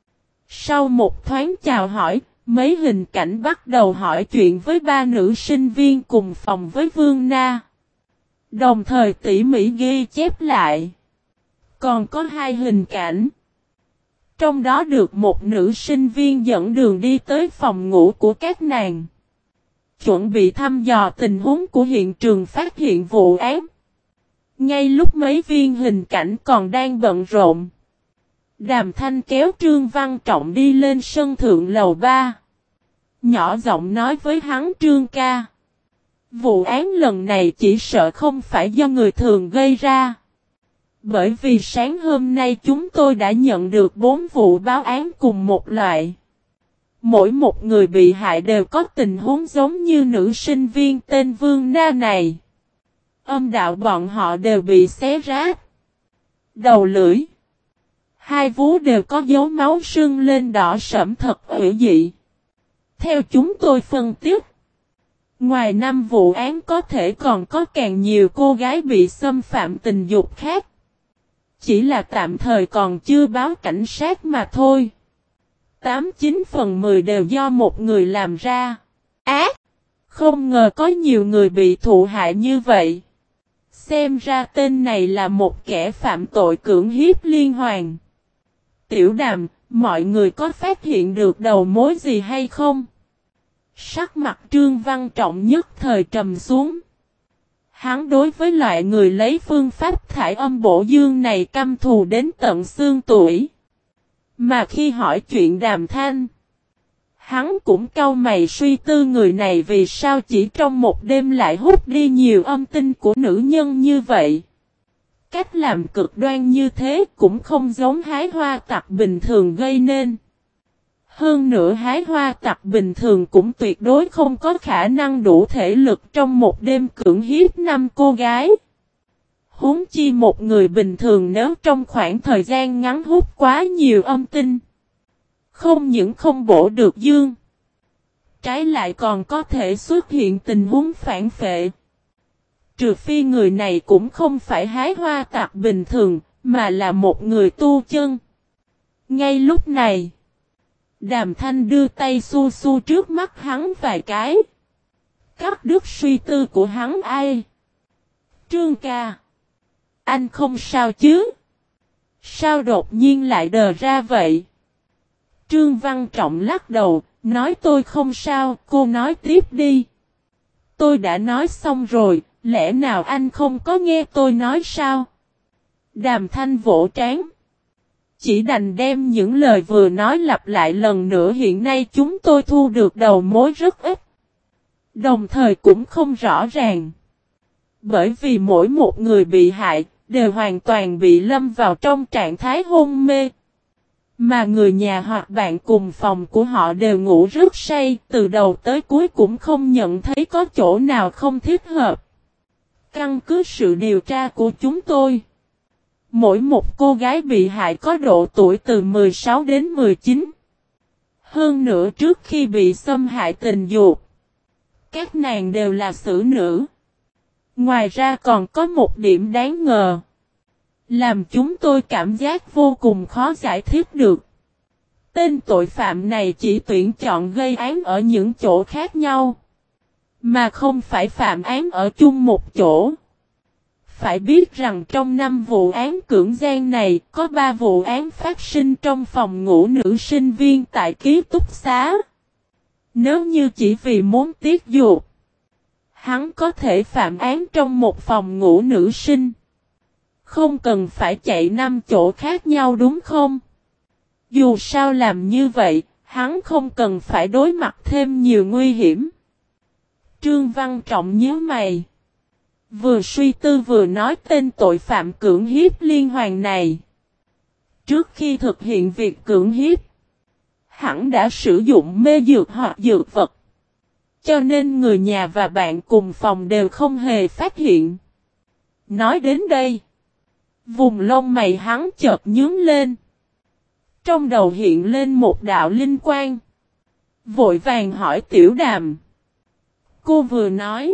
Sau một thoáng chào hỏi, mấy hình cảnh bắt đầu hỏi chuyện với ba nữ sinh viên cùng phòng với Vương Na. Đồng thời tỉ mỉ ghi chép lại. Còn có hai hình cảnh. Trong đó được một nữ sinh viên dẫn đường đi tới phòng ngủ của các nàng. Chuẩn bị thăm dò tình huống của hiện trường phát hiện vụ án. Ngay lúc mấy viên hình cảnh còn đang bận rộn, Đàm Thanh kéo Trương Văn Trọng đi lên sân thượng lầu ba. Nhỏ giọng nói với hắn, Trương ca, vụ án lần này chỉ sợ không phải do người thường gây ra. Bởi vì sáng hôm nay chúng tôi đã nhận được bốn vụ báo án cùng một loại. Mỗi một người bị hại đều có tình huống giống như nữ sinh viên tên Vương Na này. Âm đạo bọn họ đều bị xé rách. Đầu lưỡi, hai vú đều có dấu máu sưng lên đỏ sẫm thật ủy dị. Theo chúng tôi phân tích, ngoài năm vụ án có thể còn có càng nhiều cô gái bị xâm phạm tình dục khác. Chỉ là tạm thời còn chưa báo cảnh sát mà thôi. Tám chín phần mười đều do một người làm ra. Á! Không ngờ có nhiều người bị thụ hại như vậy. Xem ra tên này là một kẻ phạm tội cưỡng hiếp liên hoàn. Tiểu Đàm, mọi người có phát hiện được đầu mối gì hay không? Sắc mặt Trương Văn Trọng nhất thời trầm xuống. Hắn đối với loại người lấy phương pháp thải âm bổ dương này căm thù đến tận xương tủy. Mà khi hỏi chuyện Đàm Thanh, hắn cũng cau mày suy tư người này vì sao chỉ trong một đêm lại hút đi nhiều âm tinh của nữ nhân như vậy. Cách làm cực đoan như thế cũng không giống hái hoa tặc bình thường gây nên. Hơn nữa hái hoa tặc bình thường cũng tuyệt đối không có khả năng đủ thể lực trong một đêm cưỡng hiếp năm cô gái. Huống chi một người bình thường nếu trong khoảng thời gian ngắn hút quá nhiều âm tinh, không những không bổ được dương, trái lại còn có thể xuất hiện tình huống phản phệ. Trừ phi người này cũng không phải hái hoa tặc bình thường, mà là một người tu chân. Ngay lúc này, Đàm Thanh đưa tay su su trước mắt hắn vài cái. Cắt đứt suy tư của hắn. Ai? Trương ca. Anh không sao chứ? Sao đột nhiên lại đờ ra vậy? Trương Văn Trọng lắc đầu, nói tôi không sao, cô nói tiếp đi. Tôi đã nói xong rồi, lẽ nào anh không có nghe tôi nói sao? Đàm Thanh vỗ trán. Chỉ đành đem những lời vừa nói lặp lại lần nữa. Hiện nay chúng tôi thu được đầu mối rất ít, đồng thời cũng không rõ ràng. Bởi vì mỗi một người bị hại đều hoàn toàn bị lâm vào trong trạng thái hôn mê. Mà người nhà hoặc bạn cùng phòng của họ đều ngủ rất say, từ đầu tới cuối cũng không nhận thấy có chỗ nào không thích hợp. Căn cứ sự điều tra của chúng tôi, mỗi một cô gái bị hại có độ tuổi từ mười sáu đến mười chín. Hơn nữa trước khi bị xâm hại tình dục, các nàng đều là xử nữ. Ngoài ra còn có một điểm đáng ngờ, làm chúng tôi cảm giác vô cùng khó giải thích được. Tên tội phạm này chỉ tuyển chọn gây án ở những chỗ khác nhau, mà không phải phạm án ở chung một chỗ. Phải biết rằng trong năm vụ án cưỡng gian này, có ba vụ án phát sinh trong phòng ngủ nữ sinh viên tại ký túc xá. Nếu như chỉ vì muốn tiết dục, hắn có thể phạm án trong một phòng ngủ nữ sinh, không cần phải chạy năm chỗ khác nhau đúng không? Dù sao làm như vậy, hắn không cần phải đối mặt thêm nhiều nguy hiểm. Trương Văn Trọng nhíu mày, vừa suy tư vừa nói tên tội phạm cưỡng hiếp liên hoàn này. Trước khi thực hiện việc cưỡng hiếp, hắn đã sử dụng mê dược hoặc dược vật, cho nên người nhà và bạn cùng phòng đều không hề phát hiện. Nói đến đây, vùng lông mày hắn chợt nhướng lên. Trong đầu hiện lên một đạo linh quang. Vội vàng hỏi Tiểu Đàm. Cô vừa nói,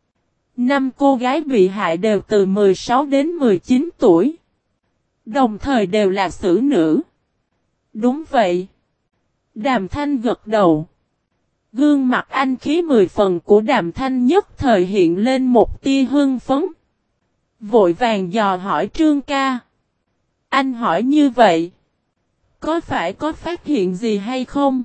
năm cô gái bị hại đều từ mười sáu đến mười chín tuổi, đồng thời đều là xử nữ. Đúng vậy. Đàm Thanh gật đầu. Gương mặt anh khí mười phần của Đàm Thanh nhất thời hiện lên một tia hưng phấn. Vội vàng dò hỏi Trương ca. Anh hỏi như vậy, có phải có phát hiện gì hay không?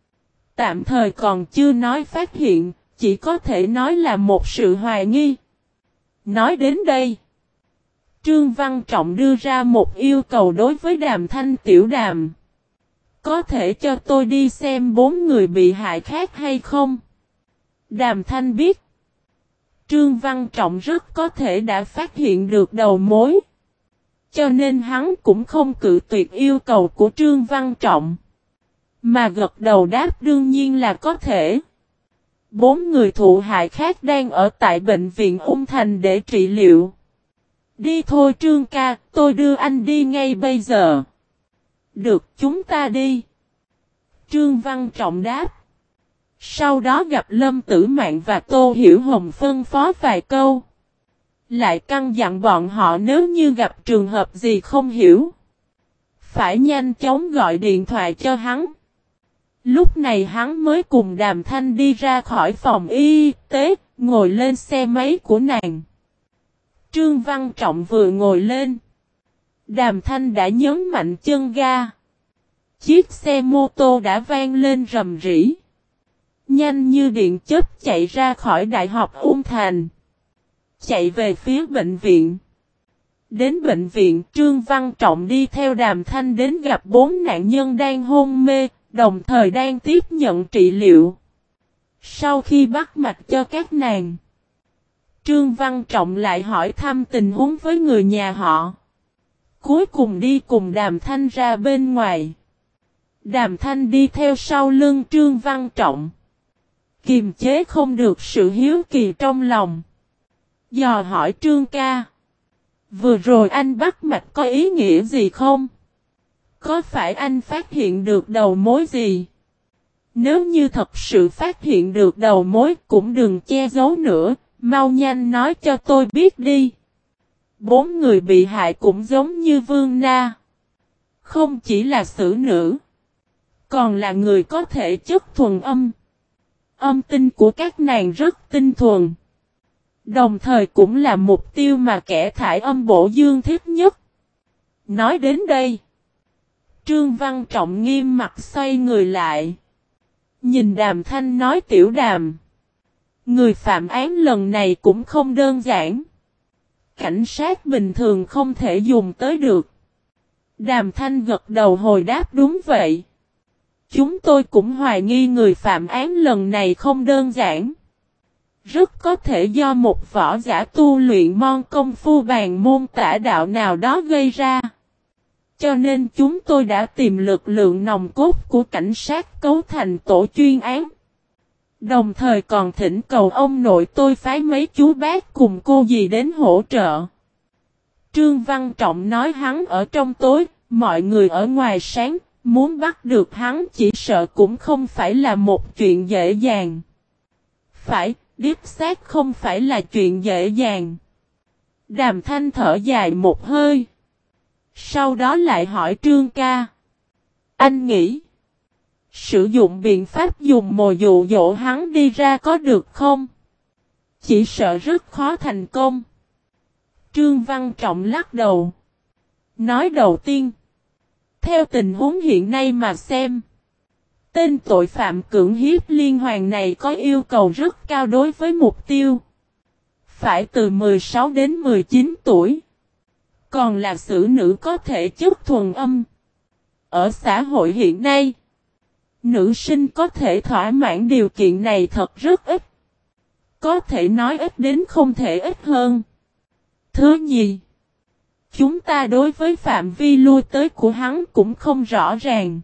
Tạm thời còn chưa nói phát hiện, chỉ có thể nói là một sự hoài nghi. Nói đến đây, Trương Văn Trọng đưa ra một yêu cầu đối với Đàm Thanh. Tiểu Đàm, có thể cho tôi đi xem bốn người bị hại khác hay không? Đàm Thanh biết, Trương Văn Trọng rất có thể đã phát hiện được đầu mối, cho nên hắn cũng không cự tuyệt yêu cầu của Trương Văn Trọng, mà gật đầu đáp đương nhiên là có thể. Bốn người thụ hại khác đang ở tại bệnh viện Ung Thành để trị liệu. Đi thôi Trương ca, tôi đưa anh đi ngay bây giờ. Được, chúng ta đi. Trương Văn Trọng đáp. Sau đó gặp Lâm Tử Mạn và Tô Hiểu Hồng phân phó vài câu. Lại căn dặn bọn họ nếu như gặp trường hợp gì không hiểu, phải nhanh chóng gọi điện thoại cho hắn. Lúc này hắn mới cùng Đàm Thanh đi ra khỏi phòng y tế, ngồi lên xe máy của nàng. Trương Văn Trọng vừa ngồi lên, Đàm Thanh đã nhấn mạnh chân ga. Chiếc xe mô tô đã vang lên rầm rĩ, nhanh như điện chớp chạy ra khỏi Đại học Ung Thành. chạy về phía bệnh viện. Đến bệnh viện, Trương Văn Trọng đi theo Đàm Thanh đến gặp bốn nạn nhân đang hôn mê, đồng thời đang tiếp nhận trị liệu. Sau khi bắt mạch cho các nàng, Trương Văn Trọng lại hỏi thăm tình huống với người nhà họ. Cuối cùng đi cùng Đàm Thanh ra bên ngoài. Đàm Thanh đi theo sau lưng Trương Văn Trọng. Kiềm chế không được sự hiếu kỳ trong lòng. Dò hỏi Trương ca. Vừa rồi anh bắt mạch có ý nghĩa gì không? Có phải anh phát hiện được đầu mối gì? Nếu như thật sự phát hiện được đầu mối cũng đừng che giấu nữa, mau nhanh nói cho tôi biết đi. Bốn người bị hại cũng giống như Vương Na. Không chỉ là xử nữ, còn là người có thể chất thuần âm. Âm tinh của các nàng rất tinh thuần. Đồng thời cũng là mục tiêu mà kẻ thải âm Bổ Dương thích nhất. Nói đến đây, Trương Văn Trọng nghiêm mặt xoay người lại. Nhìn Đàm Thanh nói tiểu Đàm. Người phạm án lần này cũng không đơn giản. Cảnh sát bình thường không thể dùng tới được. Đàm Thanh gật đầu hồi đáp đúng vậy. Chúng tôi cũng hoài nghi người phạm án lần này không đơn giản. Rất có thể do một võ giả tu luyện môn công phu bàn môn tả đạo nào đó gây ra. Cho nên chúng tôi đã tìm lực lượng nòng cốt của cảnh sát cấu thành tổ chuyên án. Đồng thời còn thỉnh cầu ông nội tôi phái mấy chú bác cùng cô dì đến hỗ trợ. Trương Văn Trọng nói hắn ở trong tối, mọi người ở ngoài sáng, muốn bắt được hắn chỉ sợ cũng không phải là một chuyện dễ dàng. Phải, điếp xác không phải là chuyện dễ dàng. Đàm Thanh thở dài một hơi. Sau đó lại hỏi Trương ca. Anh nghĩ, sử dụng biện pháp dùng mồi dụ dỗ hắn đi ra có được không? Chỉ sợ rất khó thành công. Trương Văn Trọng lắc đầu. Nói đầu tiên, theo tình huống hiện nay mà xem, tên tội phạm cưỡng hiếp liên hoàn này có yêu cầu rất cao đối với mục tiêu. Phải từ mười sáu đến mười chín tuổi. Còn là xử nữ có thể chất thuần âm. Ở xã hội hiện nay, nữ sinh có thể thỏa mãn điều kiện này thật rất ít. Có thể nói ít đến không thể ít hơn. Thứ nhì, chúng ta đối với phạm vi lui tới của hắn cũng không rõ ràng.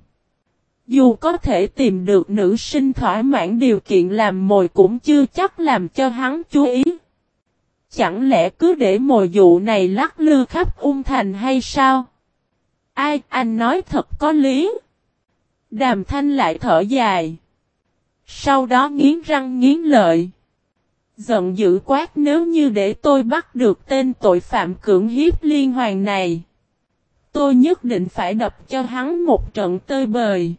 Dù có thể tìm được nữ sinh thỏa mãn điều kiện làm mồi cũng chưa chắc làm cho hắn chú ý. Chẳng lẽ cứ để mồi dụ này lắc lư khắp Ung Thành hay sao? Ai, anh nói thật có lý. Đàm Thanh lại thở dài. Sau đó nghiến răng nghiến lợi. Giận dữ quát nếu như để tôi bắt được tên tội phạm cưỡng hiếp liên hoàn này. Tôi nhất định phải đập cho hắn một trận tơi bời.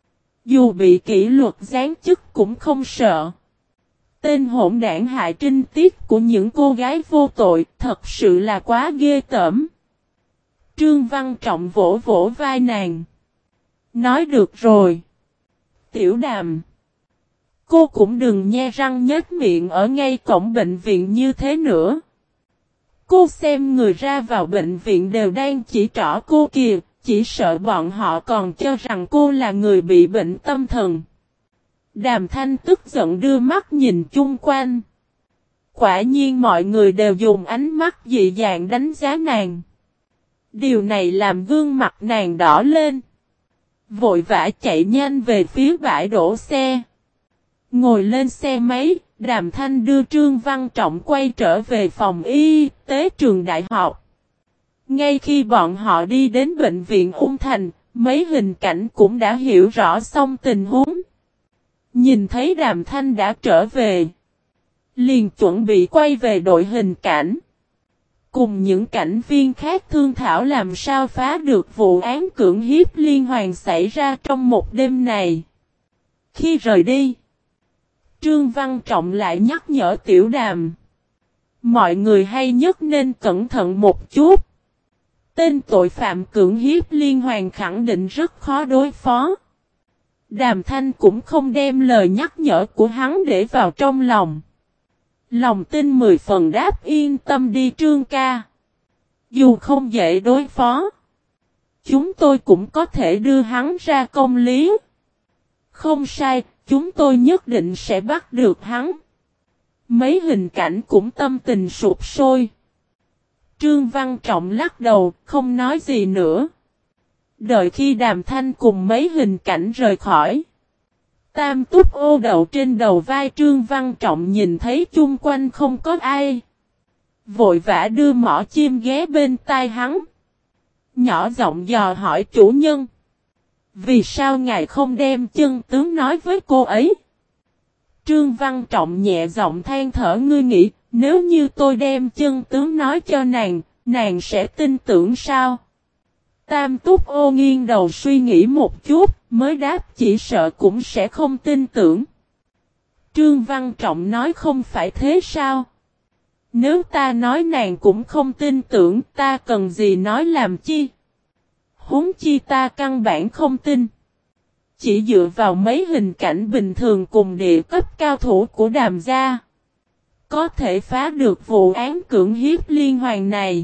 Dù bị kỷ luật giáng chức cũng không sợ. Tên hỗn đảng hại trinh tiết của những cô gái vô tội thật sự là quá ghê tởm. Trương Văn Trọng vỗ vỗ vai nàng. Nói được rồi. Tiểu Đàm. Cô cũng đừng nhe răng nhếch miệng ở ngay cổng bệnh viện như thế nữa. Cô xem người ra vào bệnh viện đều đang chỉ trỏ cô kìa, chỉ sợ bọn họ còn cho rằng cô là người bị bệnh tâm thần. Đàm Thanh tức giận đưa mắt nhìn chung quanh. Quả nhiên mọi người đều dùng ánh mắt dị dạng đánh giá nàng. Điều này làm gương mặt nàng đỏ lên. Vội vã chạy nhanh về phía bãi đổ xe. Ngồi lên xe máy, Đàm Thanh đưa Trương Văn Trọng quay trở về phòng y tế trường đại học. Ngay khi bọn họ đi đến bệnh viện Ung Thành, mấy hình cảnh cũng đã hiểu rõ xong tình huống. Nhìn thấy Đàm Thanh đã trở về, liền chuẩn bị quay về đội hình cảnh. Cùng những cảnh viên khác thương thảo làm sao phá được vụ án cưỡng hiếp liên hoàn xảy ra trong một đêm này. Khi rời đi, Trương Văn Trọng lại nhắc nhở Tiểu Đàm. Mọi người hay nhất nên cẩn thận một chút. Tên tội phạm cưỡng hiếp liên hoàn khẳng định rất khó đối phó. Đàm Thanh cũng không đem lời nhắc nhở của hắn để vào trong lòng. Lòng tin mười phần đáp yên tâm đi Trương ca. Dù không dễ đối phó, chúng tôi cũng có thể đưa hắn ra công lý. Không sai, chúng tôi nhất định sẽ bắt được hắn. Mấy hình cảnh cũng tâm tình sụp sôi. Trương Văn Trọng lắc đầu, không nói gì nữa. Đợi khi Đàm Thanh cùng mấy hình cảnh rời khỏi, Tam Túc ô đậu trên đầu vai Trương Văn Trọng nhìn thấy chung quanh không có ai. Vội vã đưa mỏ chim ghé bên tai hắn. Nhỏ giọng dò hỏi chủ nhân. Vì sao ngài không đem chân tướng nói với cô ấy? Trương Văn Trọng nhẹ giọng than thở, ngươi nghĩ, nếu như tôi đem chân tướng nói cho nàng, nàng sẽ tin tưởng sao? Tam Túc ô nghiêng đầu suy nghĩ một chút, mới đáp chỉ sợ cũng sẽ không tin tưởng. Trương Văn Trọng nói không phải thế sao? Nếu ta nói nàng cũng không tin tưởng, ta cần gì nói làm chi? Huống chi ta căn bản không tin. Chỉ dựa vào mấy hình cảnh bình thường cùng địa cấp cao thủ của Đàm gia, có thể phá được vụ án cưỡng hiếp liên hoàn này.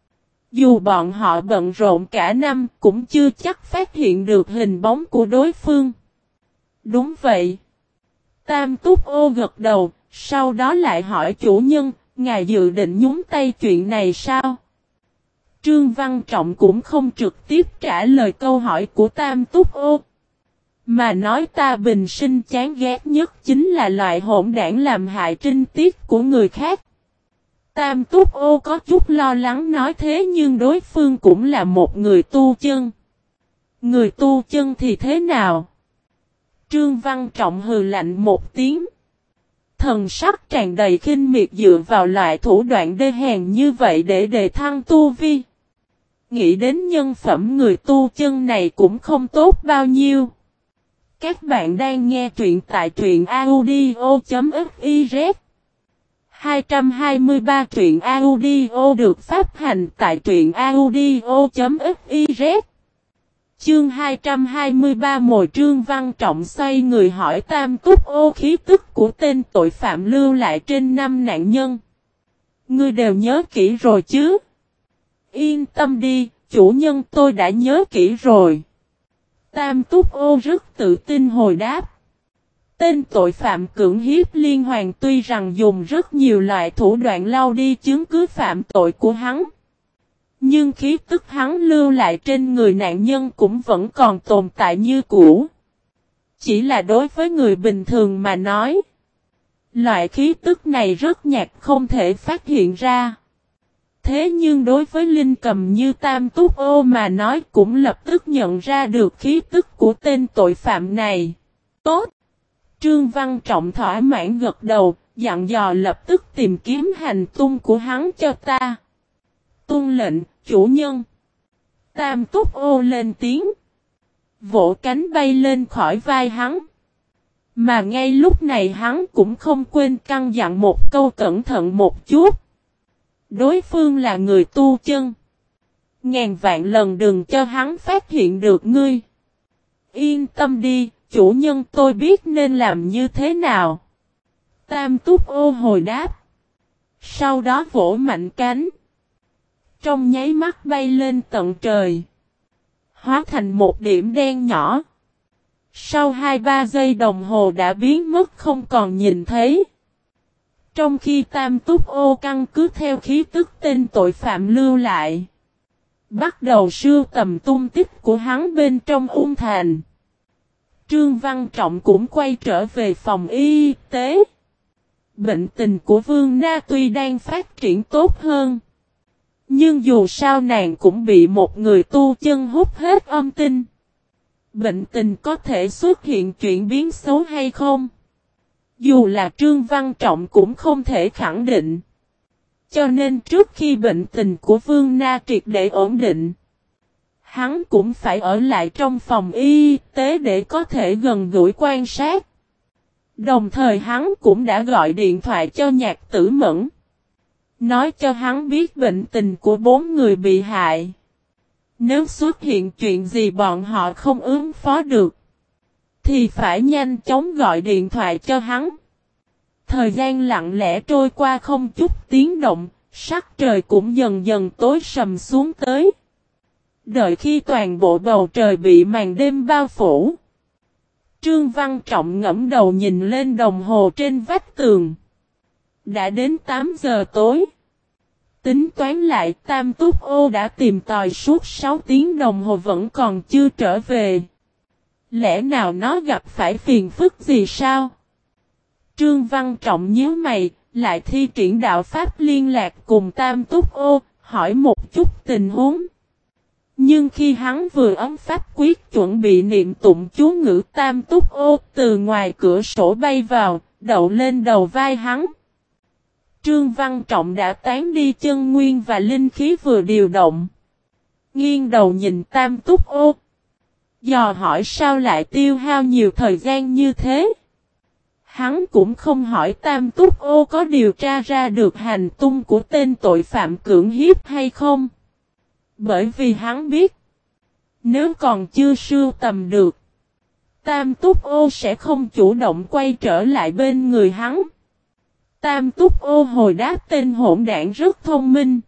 Dù bọn họ bận rộn cả năm cũng chưa chắc phát hiện được hình bóng của đối phương. Đúng vậy. Tam Túc ô gật đầu, sau đó lại hỏi chủ nhân, ngài dự định nhúng tay chuyện này sao? Trương Văn Trọng cũng không trực tiếp trả lời câu hỏi của Tam Túc ô. Mà nói ta bình sinh chán ghét nhất chính là loại hỗn đảng làm hại trinh tiết của người khác. Tam Túc ô có chút lo lắng nói thế nhưng đối phương cũng là một người tu chân. Người tu chân thì thế nào? Trương Văn Trọng hừ lạnh một tiếng. Thần sắc tràn đầy khinh miệt dựa vào loại thủ đoạn đê hèn như vậy để đề thăng tu vi. Nghĩ đến nhân phẩm người tu chân này cũng không tốt bao nhiêu. Các bạn đang nghe truyện tại truyện audio.fiz. hai trăm hai mươi ba truyện audio được phát hành tại truyện audio.fiz. Chương hai trăm hai mươi ba Mồi Trương Văn Trọng xoay người hỏi Tam Túc ô khí tức của tên tội phạm lưu lại trên năm nạn nhân. Ngươi đều nhớ kỹ rồi chứ? Yên tâm đi, chủ nhân tôi đã nhớ kỹ rồi. Tam Túc ô rất tự tin hồi đáp. Tên tội phạm cưỡng hiếp liên hoàn tuy rằng dùng rất nhiều loại thủ đoạn lau đi chứng cứ phạm tội của hắn. Nhưng khí tức hắn lưu lại trên người nạn nhân cũng vẫn còn tồn tại như cũ. Chỉ là đối với người bình thường mà nói, loại khí tức này rất nhạt không thể phát hiện ra. Thế nhưng đối với linh cầm như Tam Túc ô mà nói cũng lập tức nhận ra được khí tức của tên tội phạm này. Tốt! Trương Văn Trọng thỏa mãn gật đầu, dặn dò lập tức tìm kiếm hành tung của hắn cho ta. Tuân lệnh, chủ nhân. Tam Túc ô lên tiếng. Vỗ cánh bay lên khỏi vai hắn. Mà ngay lúc này hắn cũng không quên căn dặn một câu cẩn thận một chút. Đối phương là người tu chân. Ngàn vạn lần đừng cho hắn phát hiện được ngươi. Yên tâm đi, chủ nhân tôi biết nên làm như thế nào. Tam Túc ô hồi đáp. Sau đó vỗ mạnh cánh. Trong nháy mắt bay lên tận trời. Hóa thành một điểm đen nhỏ. Sau hai ba giây đồng hồ đã biến mất không còn nhìn thấy. Trong khi Tam Túc ô căn cứ theo khí tức tên tội phạm lưu lại. Bắt đầu sưu tầm tung tích của hắn bên trong ung thành. Trương Văn Trọng cũng quay trở về phòng y tế. Bệnh tình của Vương Na tuy đang phát triển tốt hơn. Nhưng dù sao nàng cũng bị một người tu chân hút hết âm tinh. Bệnh tình có thể xuất hiện chuyển biến xấu hay không? Dù là Trương Văn Trọng cũng không thể khẳng định. Cho nên trước khi bệnh tình của Vương Na triệt để ổn định, hắn cũng phải ở lại trong phòng y tế để có thể gần gũi quan sát. Đồng thời hắn cũng đã gọi điện thoại cho Nhạc Tử Mẫn. Nói cho hắn biết bệnh tình của bốn người bị hại. Nếu xuất hiện chuyện gì bọn họ không ứng phó được, thì phải nhanh chóng gọi điện thoại cho hắn. Thời gian lặng lẽ trôi qua không chút tiếng động, sắc trời cũng dần dần tối sầm xuống tới. Đợi khi toàn bộ bầu trời bị màn đêm bao phủ, Trương Văn Trọng ngẫm đầu nhìn lên đồng hồ trên vách tường. Đã đến tám giờ tối. Tính toán lại, Tam Túc Ô đã tìm tòi suốt sáu tiếng đồng hồ vẫn còn chưa trở về. Lẽ nào nó gặp phải phiền phức gì sao? Trương Văn Trọng nhíu mày, lại thi triển đạo pháp liên lạc cùng Tam Túc Ô, hỏi một chút tình huống. Nhưng khi hắn vừa ấn pháp quyết chuẩn bị niệm tụng chú ngữ, Tam Túc Ô từ ngoài cửa sổ bay vào, đậu lên đầu vai hắn. Trương Văn Trọng đã tán đi chân nguyên và linh khí vừa điều động. Nghiêng đầu nhìn Tam Túc Ô. Dò hỏi sao lại tiêu hao nhiều thời gian như thế. Hắn cũng không hỏi Tam Túc Ô có điều tra ra được hành tung của tên tội phạm cưỡng hiếp hay không. Bởi vì hắn biết, nếu còn chưa sưu tầm được, Tam Túc Ô sẽ không chủ động quay trở lại bên người hắn. Tam Túc Ô hồi đáp tên hỗn đảng rất thông minh.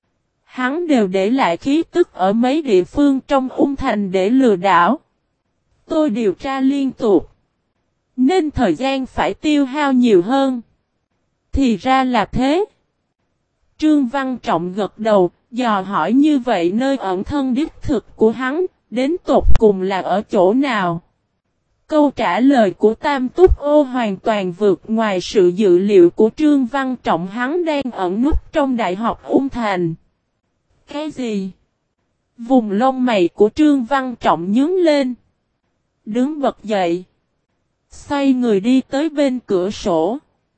Hắn đều để lại khí tức ở mấy địa phương trong Ung Thành để lừa đảo. Tôi điều tra liên tục, nên thời gian phải tiêu hao nhiều hơn. Thì ra là thế. Trương Văn Trọng gật đầu, dò hỏi như vậy nơi ẩn thân đích thực của hắn, đến tột cùng là ở chỗ nào? Câu trả lời của Tam Túc Ô hoàn toàn vượt ngoài sự dự liệu của Trương Văn Trọng, hắn đang ẩn núp trong Đại học Ung Thành. Cái gì? Vùng lông mày của Trương Văn Trọng nhướng lên. Đứng bật dậy. Xoay người đi tới bên cửa sổ.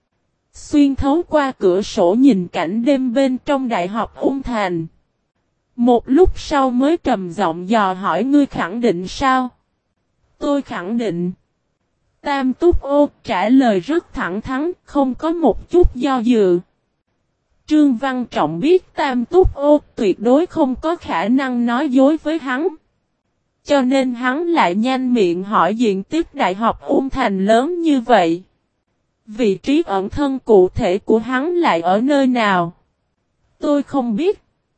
Xuyên thấu qua cửa sổ nhìn cảnh đêm bên trong Đại học Ung Thành. Một lúc sau mới trầm giọng dò hỏi, ngươi khẳng định sao? Tôi khẳng định. Tam Túc Ô trả lời rất thẳng thắn, không có một chút do dự. Trương Văn Trọng biết Tam Túc Ô tuyệt đối không có khả năng nói dối với hắn. Cho nên hắn lại nhanh miệng hỏi diện tích Đại học Ung Thành lớn như vậy. Vị trí ẩn thân cụ thể của hắn lại ở nơi nào? Tôi không biết.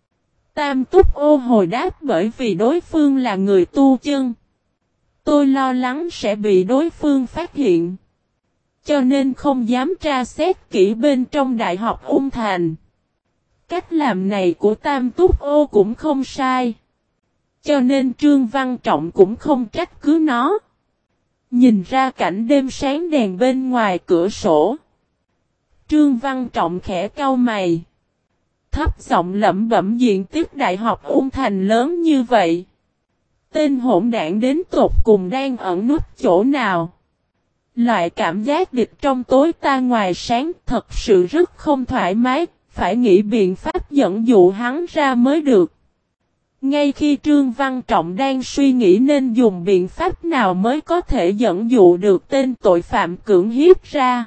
Tam Túc Ô hồi đáp, bởi vì đối phương là người tu chân. Tôi lo lắng sẽ bị đối phương phát hiện. Cho nên không dám tra xét kỹ bên trong Đại học Ung Thành. Cách làm này của Tam Túc Ô cũng không sai. Cho nên Trương Văn Trọng cũng không trách cứ nó. Nhìn ra cảnh đêm sáng đèn bên ngoài cửa sổ. Trương Văn Trọng khẽ cau mày. Thấp giọng lẩm bẩm, diện tích Đại học Ung Thành lớn như vậy. Tên hỗn đảng đến tột cùng đang ẩn núp chỗ nào? Loại cảm giác địch trong tối ta ngoài sáng thật sự rất không thoải mái, phải nghĩ biện pháp dẫn dụ hắn ra mới được. Ngay khi Trương Văn Trọng đang suy nghĩ nên dùng biện pháp nào mới có thể dẫn dụ được tên tội phạm cưỡng hiếp ra,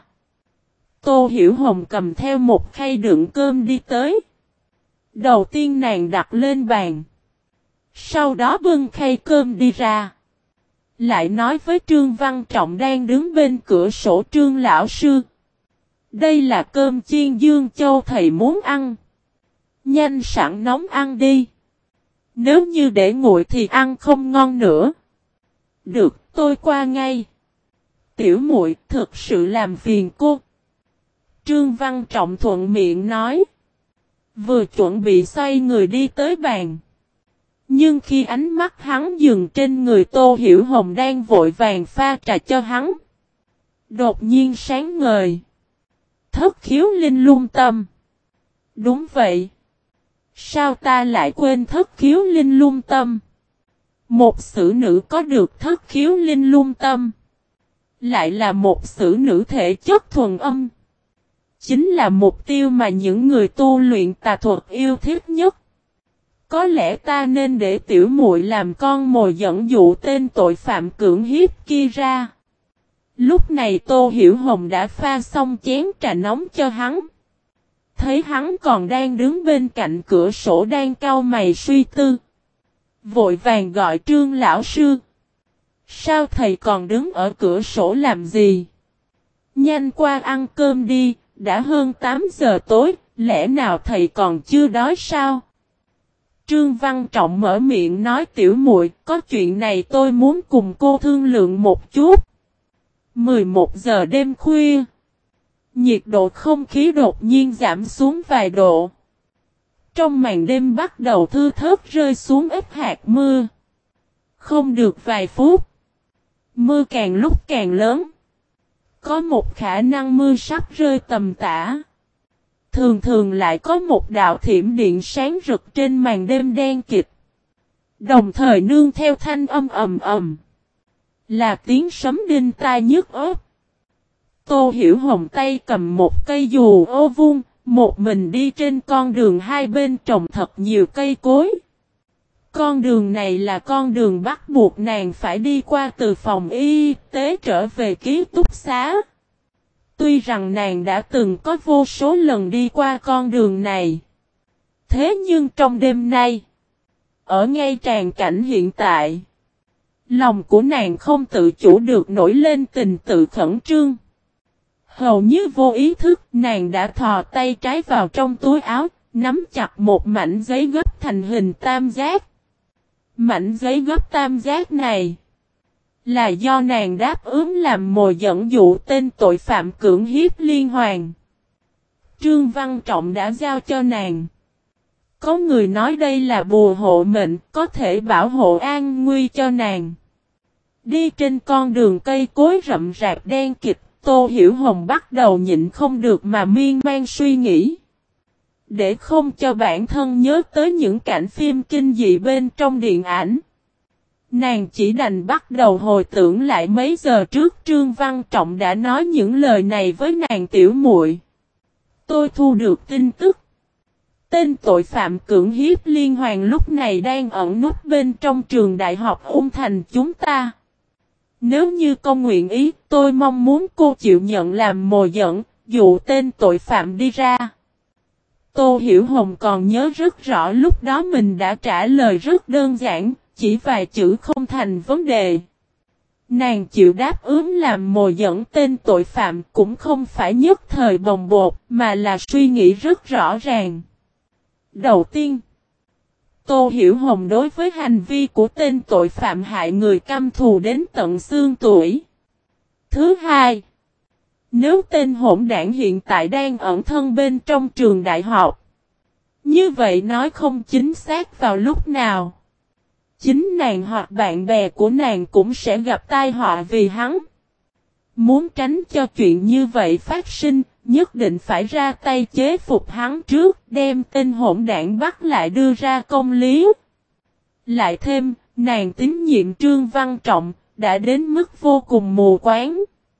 Tô Hiểu Hồng cầm theo một khay đựng cơm đi tới. Đầu tiên nàng đặt lên bàn. Sau đó bưng khay cơm đi ra. Lại nói với Trương Văn Trọng đang đứng bên cửa sổ, Trương lão sư. Đây là cơm chiên Dương Châu thầy muốn ăn. Nhanh sẵn nóng ăn đi. Nếu như để nguội thì ăn không ngon nữa. Được, tôi qua ngay. Tiểu muội thực sự làm phiền cô. Trương Văn Trọng thuận miệng nói. Vừa chuẩn bị xoay người đi tới bàn. Nhưng khi ánh mắt hắn dừng trên người Tô Hiểu Hồng đang vội vàng pha trà cho hắn, đột nhiên sáng ngời. Thất khiếu linh lung tâm. Đúng vậy. Sao ta lại quên thất khiếu linh lung tâm? Một xử nữ có được thất khiếu linh lung tâm, lại là một xử nữ thể chất thuần âm. Chính là mục tiêu mà những người tu luyện tà thuật yêu thích nhất. Có lẽ ta nên để tiểu muội làm con mồi dẫn dụ tên tội phạm cưỡng hiếp kia ra. Lúc này Tô Hiểu Hồng đã pha xong chén trà nóng cho hắn. Thấy hắn còn đang đứng bên cạnh cửa sổ đang cau mày suy tư, vội vàng gọi Trương lão sư. Sao thầy còn đứng ở cửa sổ làm gì? Nhanh qua ăn cơm đi, đã hơn tám giờ tối, lẽ nào thầy còn chưa đói sao? Trương Văn Trọng mở miệng nói tiểu muội, có chuyện này tôi muốn cùng cô thương lượng một chút. mười một giờ đêm khuya. Nhiệt độ không khí đột nhiên giảm xuống vài độ. Trong màn đêm bắt đầu thư thớt rơi xuống ít hạt mưa. Không được vài phút. Mưa càng lúc càng lớn. Có một khả năng mưa sắp rơi tầm tã. Thường thường lại có một đạo thiểm điện sáng rực trên màn đêm đen kịt. Đồng thời nương theo thanh âm ầm ầm. Là tiếng sấm đinh tai nhức óc. Tô Hiểu Hồng tay cầm một cây dù ô vuông, một mình đi trên con đường hai bên trồng thật nhiều cây cối. Con đường này là con đường bắt buộc nàng phải đi qua từ phòng y tế trở về ký túc xá. Tuy rằng nàng đã từng có vô số lần đi qua con đường này. Thế nhưng trong đêm nay, ở ngay tràng cảnh hiện tại, lòng của nàng không tự chủ được nổi lên tình tự khẩn trương. Hầu như vô ý thức, nàng đã thò tay trái vào trong túi áo, nắm chặt một mảnh giấy gấp thành hình tam giác. Mảnh giấy gấp tam giác này là do nàng đáp ứng làm mồi dẫn dụ tên tội phạm cưỡng hiếp liên hoàn. Trương Văn Trọng đã giao cho nàng. Có người nói đây là bùa hộ mệnh, có thể bảo hộ an nguy cho nàng. Đi trên con đường cây cối rậm rạp đen kịt, Tô Hiểu Hồng bắt đầu nhịn không được mà miên man suy nghĩ. Để không cho bản thân nhớ tới những cảnh phim kinh dị bên trong điện ảnh. Nàng chỉ đành bắt đầu hồi tưởng lại mấy giờ trước Trương Văn Trọng đã nói những lời này với nàng tiểu muội. Tôi thu được tin tức. Tên tội phạm cưỡng hiếp liên hoàn lúc này đang ẩn núp bên trong trường đại học Ung Thành chúng ta. Nếu như cô nguyện ý, tôi mong muốn cô chịu nhận làm mồi dẫn, dụ tên tội phạm đi ra. Tô Hiểu Hồng còn nhớ rất rõ lúc đó mình đã trả lời rất đơn giản, chỉ vài chữ không thành vấn đề. Nàng chịu đáp ứng làm mồi dẫn tên tội phạm cũng không phải nhất thời bồng bột, mà là suy nghĩ rất rõ ràng. Đầu tiên, Tô Hiểu Hồng đối với hành vi của tên tội phạm hại người căm thù đến tận xương tủy. Thứ hai, nếu tên hỗn đảng hiện tại đang ẩn thân bên trong trường đại học, như vậy nói không chính xác vào lúc nào, chính nàng hoặc bạn bè của nàng cũng sẽ gặp tai họa vì hắn. Muốn tránh cho chuyện như vậy phát sinh, nhất định phải ra tay chế phục hắn trước, đem tên hỗn đảng bắt lại đưa ra công lý. Lại thêm, nàng tín nhiệm Trương Văn Trọng, đã đến mức vô cùng mù quáng.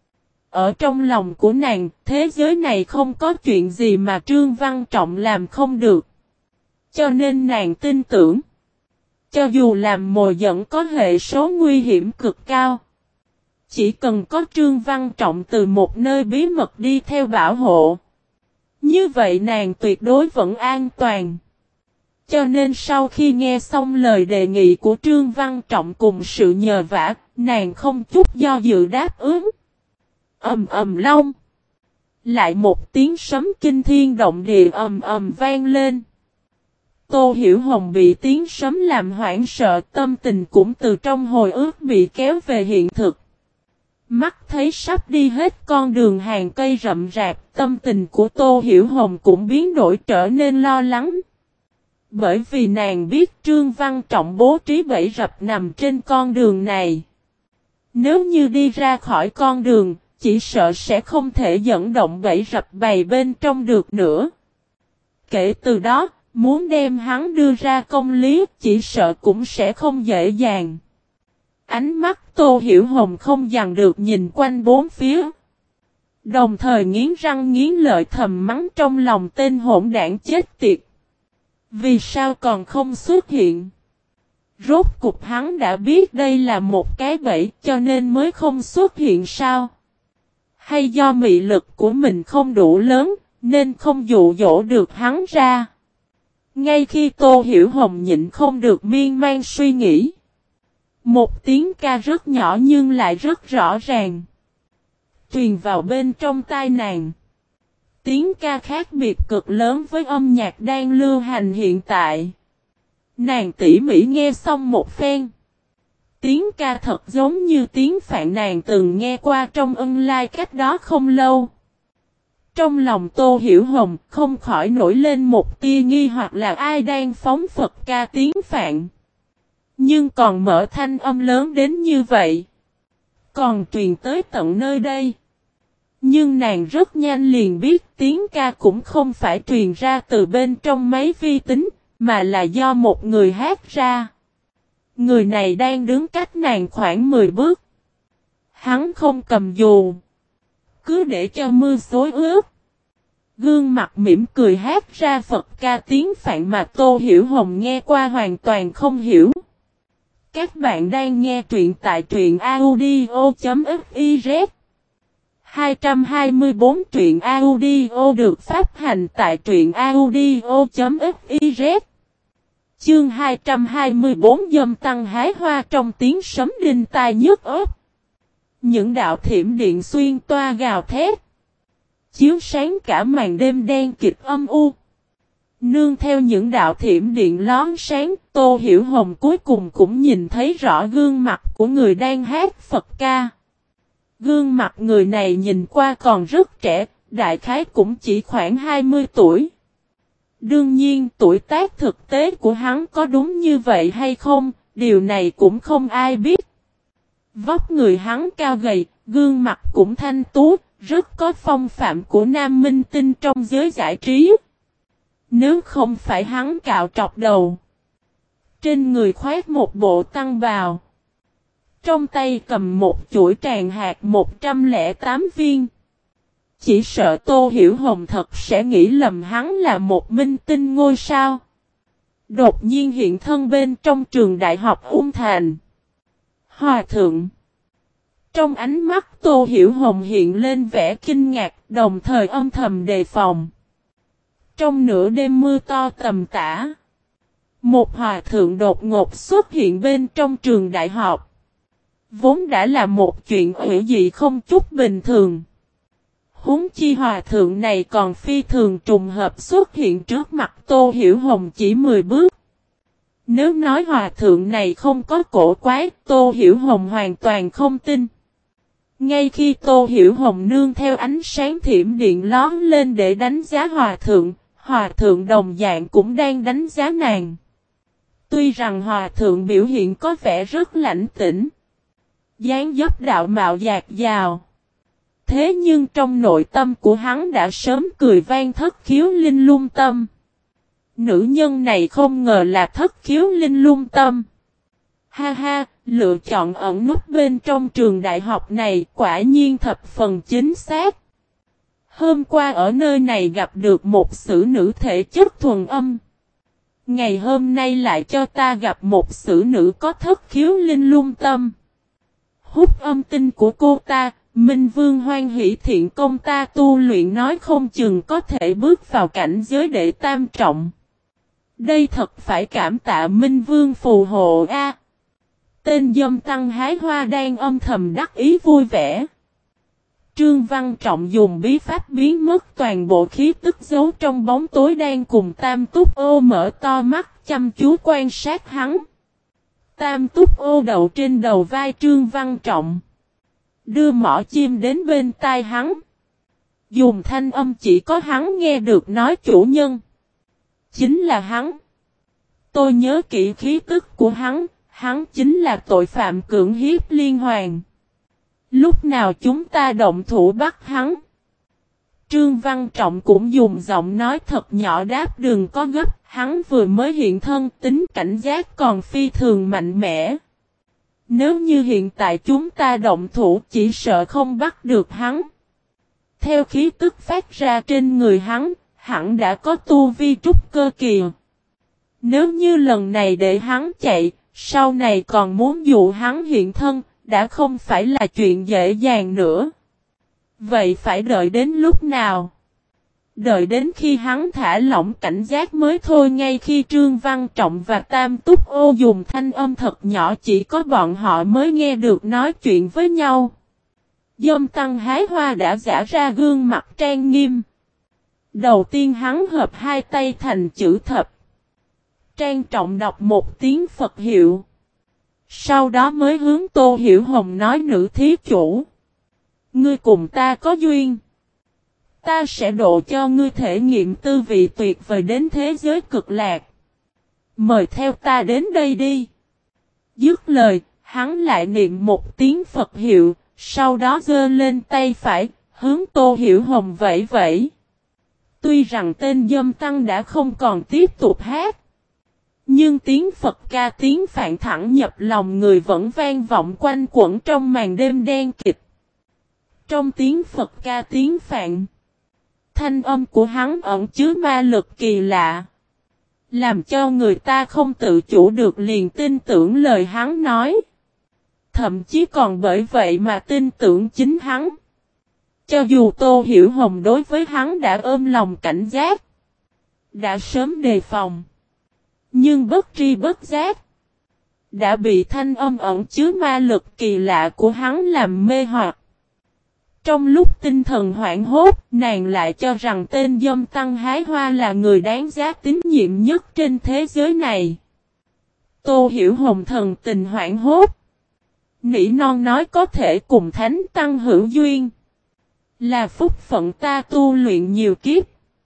Ở trong lòng của nàng, thế giới này không có chuyện gì mà Trương Văn Trọng làm không được. Cho nên nàng tin tưởng, cho dù làm mồi dẫn có hệ số nguy hiểm cực cao, chỉ cần có Trương Văn Trọng từ một nơi bí mật đi theo bảo hộ, như vậy nàng tuyệt đối vẫn an toàn. Cho nên sau khi nghe xong lời đề nghị của Trương Văn Trọng cùng sự nhờ vả, nàng không chút do dự đáp ứng. Ầm ầm long. Lại một tiếng sấm kinh thiên động địa ầm ầm vang lên. Tô Hiểu Hồng bị tiếng sấm làm hoảng sợ, tâm tình cũng từ trong hồi ức bị kéo về hiện thực. Mắt thấy sắp đi hết con đường hàng cây rậm rạp, tâm tình của Tô Hiểu Hồng cũng biến đổi trở nên lo lắng. Bởi vì nàng biết Trương Văn Trọng bố trí bẫy rập nằm trên con đường này. Nếu như đi ra khỏi con đường, chỉ sợ sẽ không thể dẫn động bẫy rập bày bên trong được nữa. Kể từ đó, muốn đem hắn đưa ra công lý, chỉ sợ cũng sẽ không dễ dàng. Ánh mắt Tô Hiểu Hồng không dằn được nhìn quanh bốn phía. Đồng thời nghiến răng nghiến lợi thầm mắng trong lòng tên hỗn đảng chết tiệt. Vì sao còn không xuất hiện? Rốt cục hắn đã biết đây là một cái bẫy cho nên mới không xuất hiện sao? Hay do mị lực của mình không đủ lớn nên không dụ dỗ được hắn ra? Ngay khi Tô Hiểu Hồng nhịn không được miên man suy nghĩ, một tiếng ca rất nhỏ nhưng lại rất rõ ràng truyền vào bên trong tai nàng. Tiếng ca khác biệt cực lớn với âm nhạc đang lưu hành hiện tại. Nàng tỉ mỉ nghe xong một phen. Tiếng ca thật giống như tiếng phạn nàng từng nghe qua trong ân lai cách đó không lâu. Trong lòng Tô Hiểu Hồng không khỏi nổi lên một tia nghi hoặc là ai đang phóng Phật ca tiếng phạn. Nhưng còn mở thanh âm lớn đến như vậy. Còn truyền tới tận nơi đây. Nhưng nàng rất nhanh liền biết tiếng ca cũng không phải truyền ra từ bên trong máy vi tính, mà là do một người hát ra. Người này đang đứng cách nàng khoảng mười bước. Hắn không cầm dù. Cứ để cho mưa xối ướt. Gương mặt mỉm cười hát ra Phật ca tiếng phạn mà Tô Hiểu Hồng nghe qua hoàn toàn không hiểu. Các bạn đang nghe truyện tại truyện audio.fiz. hai trăm hai mươi tư truyện audio được phát hành tại truyện audio.fiz. Chương hai trăm hai mươi tư dâm tăng hái hoa trong tiếng sấm đinh tai nhức óc. Những đạo thiểm điện xuyên toa gào thét. Chiếu sáng cả màn đêm đen kịt âm u. Nương theo những đạo thiểm điện lón sáng, Tô Hiểu Hồng cuối cùng cũng nhìn thấy rõ gương mặt của người đang hát Phật ca. Gương mặt người này nhìn qua còn rất trẻ, đại khái cũng chỉ khoảng hai mươi tuổi. Đương nhiên tuổi tác thực tế của hắn có đúng như vậy hay không, điều này cũng không ai biết. Vóc người hắn cao gầy, gương mặt cũng thanh tú, rất có phong phạm của nam minh tinh trong giới giải trí. Nếu không phải hắn cạo trọc đầu, trên người khoác một bộ tăng bào, trong tay cầm một chuỗi tràng hạt một trăm lẻ tám viên, chỉ sợ Tô Hiểu Hồng thật sẽ nghĩ lầm hắn là một minh tinh ngôi sao. Đột nhiên hiện thân bên trong trường đại học Ung Thành. Hòa thượng. Trong ánh mắt Tô Hiểu Hồng hiện lên vẻ kinh ngạc, đồng thời âm thầm đề phòng. Trong nửa đêm mưa to tầm tã, một hòa thượng đột ngột xuất hiện bên trong trường đại học. Vốn đã là một chuyện hữu dị không chút bình thường. Huống chi hòa thượng này còn phi thường trùng hợp xuất hiện trước mặt Tô Hiểu Hồng chỉ mười bước. Nếu nói hòa thượng này không có cổ quái, Tô Hiểu Hồng hoàn toàn không tin. Ngay khi Tô Hiểu Hồng nương theo ánh sáng thiểm điện lón lên để đánh giá hòa thượng, hòa thượng đồng dạng cũng đang đánh giá nàng. Tuy rằng hòa thượng biểu hiện có vẻ rất lãnh tĩnh, dáng dấp đạo mạo dạt dào. Thế nhưng trong nội tâm của hắn đã sớm cười vang thất khiếu linh lung tâm. Nữ nhân này không ngờ là thất khiếu linh lung tâm. Ha ha, lựa chọn ẩn nút bên trong trường đại học này quả nhiên thập phần chính xác. Hôm qua ở nơi này gặp được một xử nữ thể chất thuần âm. Ngày hôm nay lại cho ta gặp một xử nữ có thất khiếu linh lung tâm. Hút âm tinh của cô ta, Minh Vương hoan hỷ thiện công ta tu luyện nói không chừng có thể bước vào cảnh giới đệ tam trọng. Đây thật phải cảm tạ Minh Vương phù hộ a. Tên dâm tăng hái hoa đang âm thầm đắc ý vui vẻ. Trương Văn Trọng dùng bí pháp biến mất toàn bộ khí tức giấu trong bóng tối đang cùng Tam Túc Ô mở to mắt chăm chú quan sát hắn. Tam Túc Ô đậu trên đầu vai Trương Văn Trọng, đưa mỏ chim đến bên tai hắn. Dùng thanh âm chỉ có hắn nghe được nói chủ nhân. Chính là hắn. Tôi nhớ kỹ khí tức của hắn, hắn chính là tội phạm cưỡng hiếp liên hoàn. Lúc nào chúng ta động thủ bắt hắn? Trương Văn Trọng cũng dùng giọng nói thật nhỏ đáp đừng có gấp, hắn vừa mới hiện thân tính cảnh giác còn phi thường mạnh mẽ. Nếu như hiện tại chúng ta động thủ chỉ sợ không bắt được hắn. Theo khí tức phát ra trên người hắn, hẳn đã có tu vi trúc cơ kỳ. Nếu như lần này để hắn chạy, sau này còn muốn dụ hắn hiện thân, đã không phải là chuyện dễ dàng nữa. Vậy phải đợi đến lúc nào? Đợi đến khi hắn thả lỏng cảnh giác mới thôi. Ngay khi Trương Văn Trọng và Tam Túc Ô dùng thanh âm thật nhỏ chỉ có bọn họ mới nghe được nói chuyện với nhau. Dâm Tăng hái hoa đã giả ra gương mặt trang nghiêm. Đầu tiên hắn hợp hai tay thành chữ thập. Trang trọng đọc một tiếng Phật hiệu. Sau đó mới hướng Tô Hiểu Hồng nói: nữ thí chủ, ngươi cùng ta có duyên. Ta sẽ độ cho ngươi thể nghiệm tư vị tuyệt vời đến thế giới cực lạc. Mời theo ta đến đây đi. Dứt lời, hắn lại niệm một tiếng Phật hiệu, sau đó giơ lên tay phải, hướng Tô Hiểu Hồng vẫy vẫy. Tuy rằng tên Dâm Tăng đã không còn tiếp tục hát, nhưng tiếng Phật ca tiếng Phạn thẳng nhập lòng người vẫn vang vọng quanh quẩn trong màn đêm đen kịt. Trong tiếng Phật ca tiếng Phạn, thanh âm của hắn ẩn chứa ma lực kỳ lạ, làm cho người ta không tự chủ được liền tin tưởng lời hắn nói. Thậm chí còn bởi vậy mà tin tưởng chính hắn. Cho dù Tô Hiểu Hồng đối với hắn đã ôm lòng cảnh giác, đã sớm đề phòng, nhưng bất tri bất giác, đã bị thanh âm ẩn chứa ma lực kỳ lạ của hắn làm mê hoặc. Trong lúc tinh thần hoảng hốt, nàng lại cho rằng tên Dâm Tăng hái hoa là người đáng giá tín nhiệm nhất trên thế giới này. Tô Hiểu Hồng thần tình hoảng hốt, nỉ non nói: có thể cùng Thánh Tăng hữu duyên, là phúc phận ta tu luyện nhiều kiếp.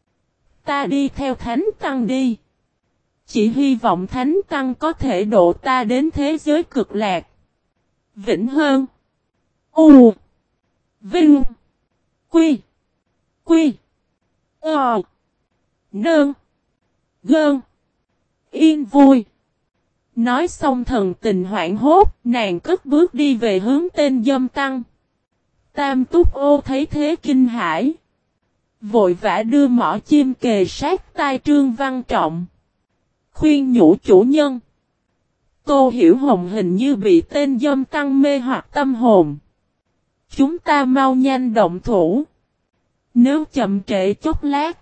Ta đi theo Thánh Tăng đi. Chỉ hy vọng Thánh Tăng có thể độ ta đến thế giới cực lạc. Vĩnh Hơn. U. Vinh. Quy. Quy. Ờ. Nơn. Gơn. Yên vui. Nói xong thần tình hoảng hốt, nàng cất bước đi về hướng tên Dâm Tăng. Tam Túc Ô thấy thế kinh hãi, vội vã đưa mỏ chim kề sát tai Trương Văn Trọng, khuyên nhủ chủ nhân. Tô Hiểu Hồng hình như bị tên Dâm Tăng mê hoặc tâm hồn. Chúng ta mau nhanh động thủ. Nếu chậm trễ chốc lát.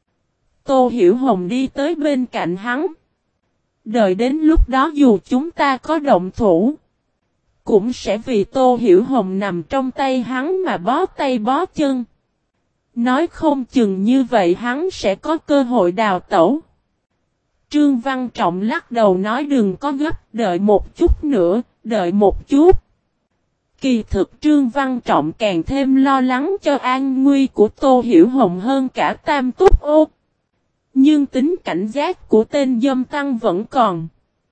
Tô Hiểu Hồng đi tới bên cạnh hắn. Đợi đến lúc đó dù chúng ta có động thủ, cũng sẽ vì Tô Hiểu Hồng nằm trong tay hắn mà bó tay bó chân. Nói không chừng như vậy hắn sẽ có cơ hội đào tẩu. Trương Văn Trọng lắc đầu nói: đừng có gấp, đợi một chút nữa, đợi một chút. Kỳ thực Trương Văn Trọng càng thêm lo lắng cho an nguy của Tô Hiểu Hồng hơn cả Tam Túc Ô. Nhưng tính cảnh giác của tên Dâm Tăng vẫn còn.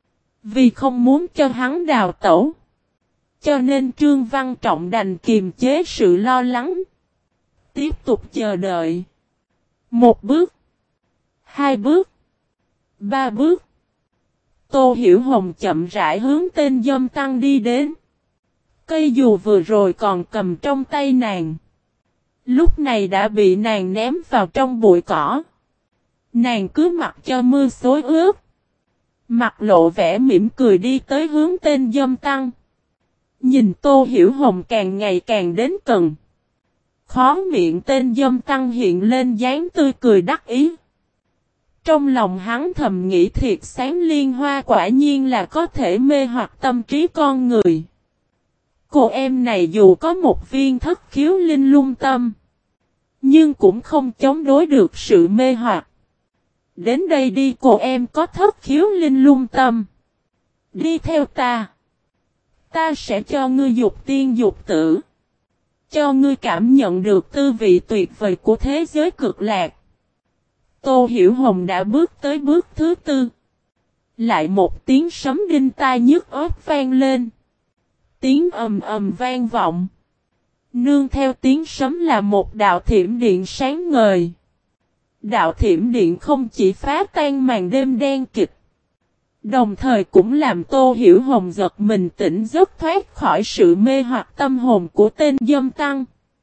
Vì không muốn cho hắn đào tẩu, cho nên Trương Văn Trọng đành kiềm chế sự lo lắng. Tiếp tục chờ đợi. Một bước. Hai bước. Ba bước. Tô Hiểu Hồng chậm rãi hướng tên Dâm Tăng đi đến. Cây dù vừa rồi còn cầm trong tay nàng, lúc này đã bị nàng ném vào trong bụi cỏ. Nàng cứ mặc cho mưa xối ướt, mặt lộ vẻ mỉm cười đi tới hướng tên Dâm Tăng. Nhìn Tô Hiểu Hồng càng ngày càng đến gần, khóe miệng tên Dâm Tăng hiện lên dáng tươi cười đắc ý. Trong lòng hắn thầm nghĩ thiệt sáng liên hoa quả nhiên là có thể mê hoặc tâm trí con người. Cô em này dù có một viên thất khiếu linh lung tâm, nhưng cũng không chống đối được sự mê hoặc. Đến đây đi cô em có thất khiếu linh lung tâm. Đi theo ta. Ta sẽ cho ngươi dục tiên dục tử. Cho ngươi cảm nhận được tư vị tuyệt vời của thế giới cực lạc. Tô Hiểu Hồng đã bước tới bước thứ tư. Lại một tiếng sấm đinh tai nhức óc vang lên. Tiếng ầm ầm vang vọng. Nương theo tiếng sấm là một đạo thiểm điện sáng ngời. Đạo thiểm điện không chỉ phá tan màn đêm đen kịch, đồng thời cũng làm Tô Hiểu Hồng giật mình tỉnh giấc thoát khỏi sự mê hoặc tâm hồn của tên Dâm Tăng.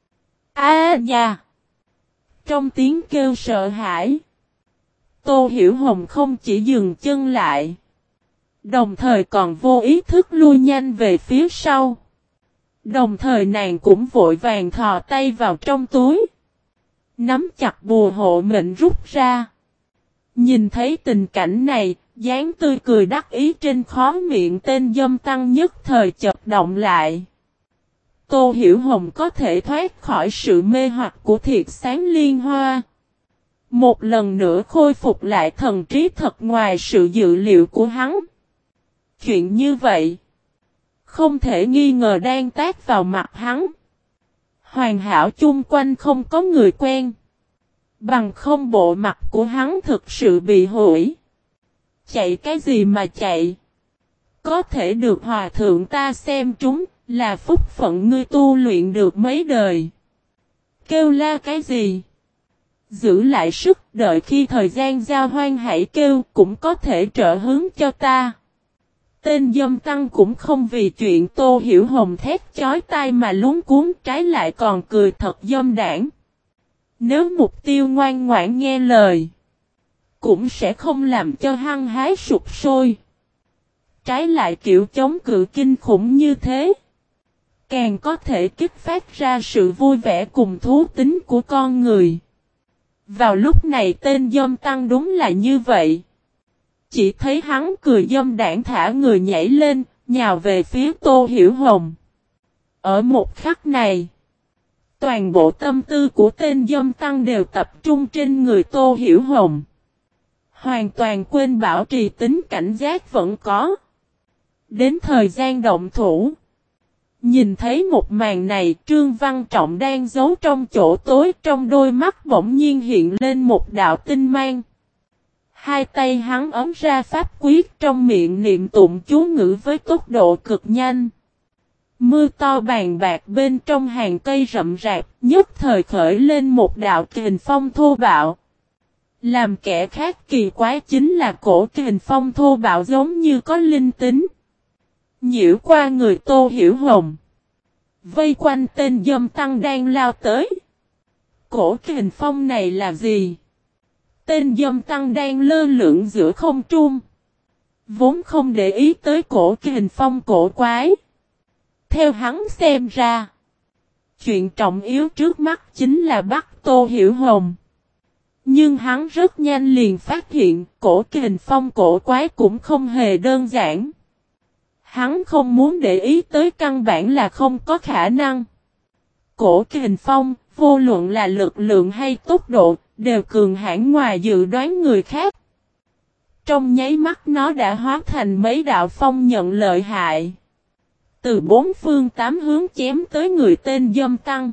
A nha! Trong tiếng kêu sợ hãi, Tô Hiểu Hồng không chỉ dừng chân lại, đồng thời còn vô ý thức lui nhanh về phía sau. Đồng thời nàng cũng vội vàng thò tay vào trong túi, nắm chặt bùa hộ mệnh rút ra. Nhìn thấy tình cảnh này, dáng tươi cười đắc ý trên khóe miệng tên Dâm Tăng nhất thời chợt động lại. Tô Hiểu Hồng có thể thoát khỏi sự mê hoặc của thiệt sáng liên hoa. Một lần nữa khôi phục lại thần trí thật ngoài sự dự liệu của hắn. Chuyện như vậy, không thể nghi ngờ đang tác vào mặt hắn. Hoàn hảo chung quanh không có người quen. Bằng không bộ mặt của hắn thực sự bị hủy. Chạy cái gì mà chạy? Có thể được hòa thượng ta xem trúng, là phúc phận ngươi tu luyện được mấy đời. Kêu la cái gì? Giữ lại sức, đợi khi thời gian giao hoan hãy kêu, cũng có thể trợ hướng cho ta. Tên dâm tăng cũng không vì chuyện Tô Hiểu Hồng thét chói tai mà luống cuống, trái lại còn cười thật dâm đảng. Nếu mục tiêu ngoan ngoãn nghe lời, cũng sẽ không làm cho hăng hái sụp sôi. Trái lại kiểu chống cự kinh khủng như thế, càng có thể kích phát ra sự vui vẻ cùng thú tính của con người. Vào lúc này tên dâm tăng đúng là như vậy. Chỉ thấy hắn cười dâm đảng thả người nhảy lên, nhào về phía Tô Hiểu Hồng. Ở một khắc này, toàn bộ tâm tư của tên dâm tăng đều tập trung trên người Tô Hiểu Hồng. Hoàn toàn quên bảo trì tính cảnh giác vẫn có. Đến thời gian động thủ, nhìn thấy một màn này, Trương Văn Trọng đang giấu trong chỗ tối, trong đôi mắt bỗng nhiên hiện lên một đạo tinh mang. Hai tay hắn ấm ra pháp quyết, trong miệng niệm tụng chú ngữ với tốc độ cực nhanh. Mưa to bàn bạc bên trong hàng cây rậm rạp, nhất thời khởi lên một đạo kình phong thô bạo. Làm kẻ khác kỳ quái chính là cổ kình phong thô bạo giống như có linh tính. Nhiễu qua người Tô Hiểu Hồng, vây quanh tên dâm tăng đang lao tới. Cổ kình phong này là gì? Tên dâm tăng đang lơ lửng giữa không trung, vốn không để ý tới cổ kình phong cổ quái. Theo hắn xem ra, chuyện trọng yếu trước mắt chính là bắt Tô Hiểu Hồng. Nhưng hắn rất nhanh liền phát hiện cổ kình phong cổ quái cũng không hề đơn giản. Hắn không muốn để ý tới căn bản là không có khả năng. Cổ kình phong, vô luận là lực lượng hay tốc độ, đều cường hãn ngoài dự đoán người khác. Trong nháy mắt nó đã hóa thành mấy đạo phong nhận lợi hại. Từ bốn phương tám hướng chém tới người tên dâm tăng.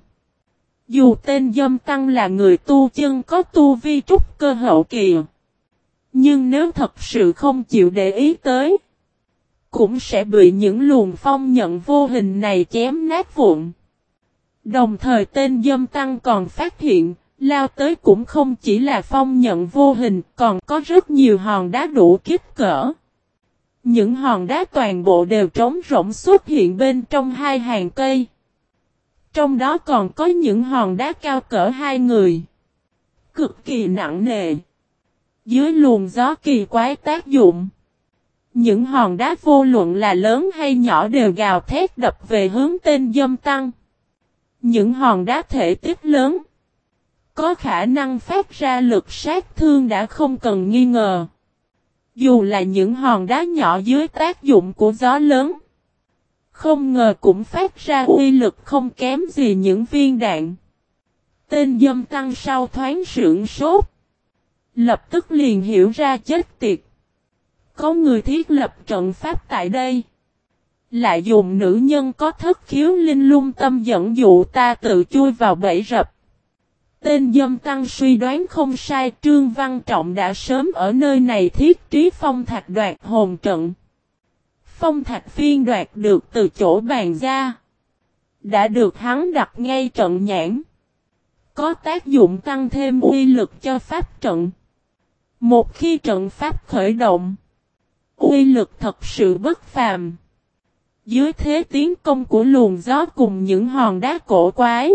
Dù tên dâm tăng là người tu chân có tu vi trúc cơ hậu kỳ, nhưng nếu thật sự không chịu để ý tới, cũng sẽ bị những luồng phong nhận vô hình này chém nát vụn. Đồng thời tên dâm tăng còn phát hiện, lao tới cũng không chỉ là phong nhận vô hình, còn có rất nhiều hòn đá đủ kích cỡ. Những hòn đá toàn bộ đều trống rỗng xuất hiện bên trong hai hàng cây. Trong đó còn có những hòn đá cao cỡ hai người. Cực kỳ nặng nề. Dưới luồng gió kỳ quái tác dụng, những hòn đá vô luận là lớn hay nhỏ đều gào thét đập về hướng tên dâm tăng. Những hòn đá thể tích lớn, có khả năng phát ra lực sát thương đã không cần nghi ngờ. Dù là những hòn đá nhỏ dưới tác dụng của gió lớn, không ngờ cũng phát ra uy lực không kém gì những viên đạn. Tên dâm tăng sau thoáng sưởng sốt, lập tức liền hiểu ra chết tiệt. Có người thiết lập trận pháp tại đây, lại dùng nữ nhân có thất khiếu linh lung tâm dẫn dụ ta tự chui vào bẫy rập. Tên dâm tăng suy đoán không sai, Trương Văn Trọng đã sớm ở nơi này thiết trí phong thạch đoạt hồn trận. Phong thạch phiên đoạt được từ chỗ bàn ra, đã được hắn đặt ngay trận nhãn, có tác dụng tăng thêm uy lực cho pháp trận. Một khi trận pháp khởi động, uy lực thật sự bất phàm. Dưới thế tiến công của luồng gió cùng những hòn đá cổ quái,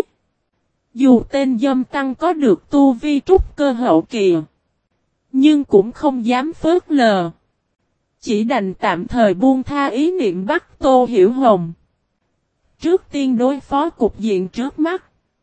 dù tên dâm tăng có được tu vi trúc cơ hậu kỳ, nhưng cũng không dám phớt lờ. Chỉ đành tạm thời buông tha ý niệm bắt Tô Hiểu Hồng. Trước tiên đối phó cục diện trước mắt,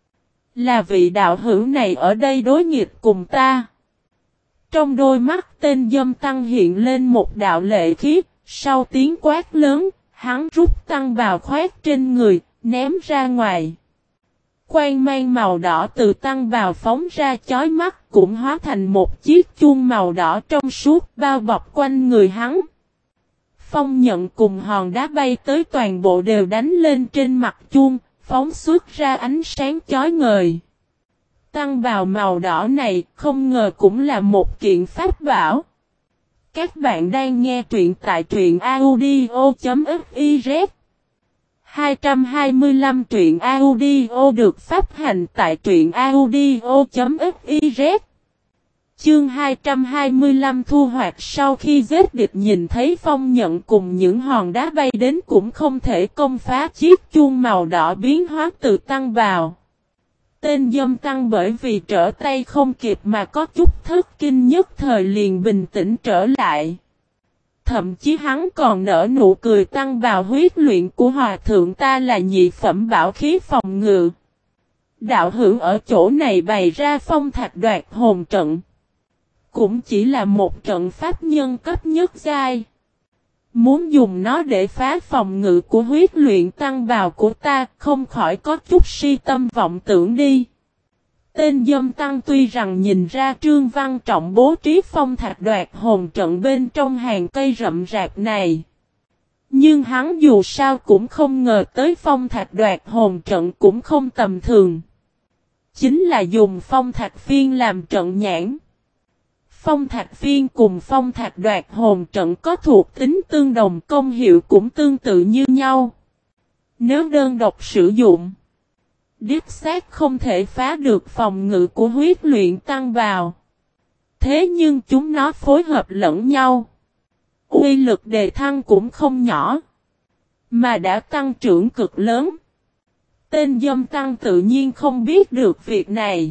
là vị đạo hữu này ở đây đối nghịch cùng ta. Trong đôi mắt tên dâm tăng hiện lên một đạo lệ khí, sau tiếng quát lớn, hắn rút tăng bào khoét trên người, ném ra ngoài. Quang mang màu đỏ từ tăng bào phóng ra chói mắt cũng hóa thành một chiếc chuông màu đỏ trong suốt bao bọc quanh người hắn. Phong nhận cùng hòn đá bay tới toàn bộ đều đánh lên trên mặt chuông, phóng xuất ra ánh sáng chói ngời. Tăng bào màu đỏ này không ngờ cũng là một kiện pháp bảo. Các bạn đang nghe truyện tại truyện audio chấm fiz. hai trăm hai mươi lăm truyện audio được phát hành tại truyện audio chấm fiz. Chương hai trăm hai mươi lăm thu hoạch. Sau khi giết địch nhìn thấy phong nhận cùng những hòn đá bay đến cũng không thể công phá chiếc chuông màu đỏ biến hóa từ tăng bào. Tên dâm tăng bởi vì trở tay không kịp mà có chút thất kinh nhất thời liền bình tĩnh trở lại. Thậm chí hắn còn nở nụ cười tăng bào huyết luyện của hòa thượng ta là nhị phẩm bảo khí phòng ngự. Đạo hữu ở chỗ này bày ra phong thạch đoạt hồn trận. Cũng chỉ là một trận pháp nhân cấp nhất giai. Muốn dùng nó để phá phòng ngự của huyết luyện tăng bào của ta không khỏi có chút si tâm vọng tưởng đi. Tên dâm tăng tuy rằng nhìn ra Trương Văn Trọng bố trí phong thạch đoạt hồn trận bên trong hàng cây rậm rạp này. Nhưng hắn dù sao cũng không ngờ tới phong thạch đoạt hồn trận cũng không tầm thường. Chính là dùng phong thạch phiên làm trận nhãn. Phong thạch phiên cùng phong thạch đoạt hồn trận có thuộc tính tương đồng, công hiệu cũng tương tự như nhau. Nếu đơn độc sử dụng, đích xác không thể phá được phòng ngự của huyết luyện tăng bào. Thế nhưng chúng nó phối hợp lẫn nhau. Uy lực đề thăng cũng không nhỏ, mà đã tăng trưởng cực lớn. Tên dâm tăng tự nhiên không biết được việc này.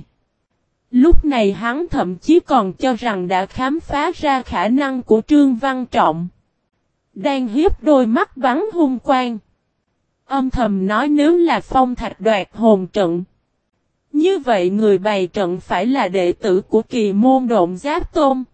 Lúc này hắn thậm chí còn cho rằng đã khám phá ra khả năng của Trương Văn Trọng. Đang hiếp đôi mắt bắn hung quang. Âm thầm nói nếu là phong thạch đoạt hồn trận. Như vậy người bày trận phải là đệ tử của Kỳ Môn Độn Giáp Tôn.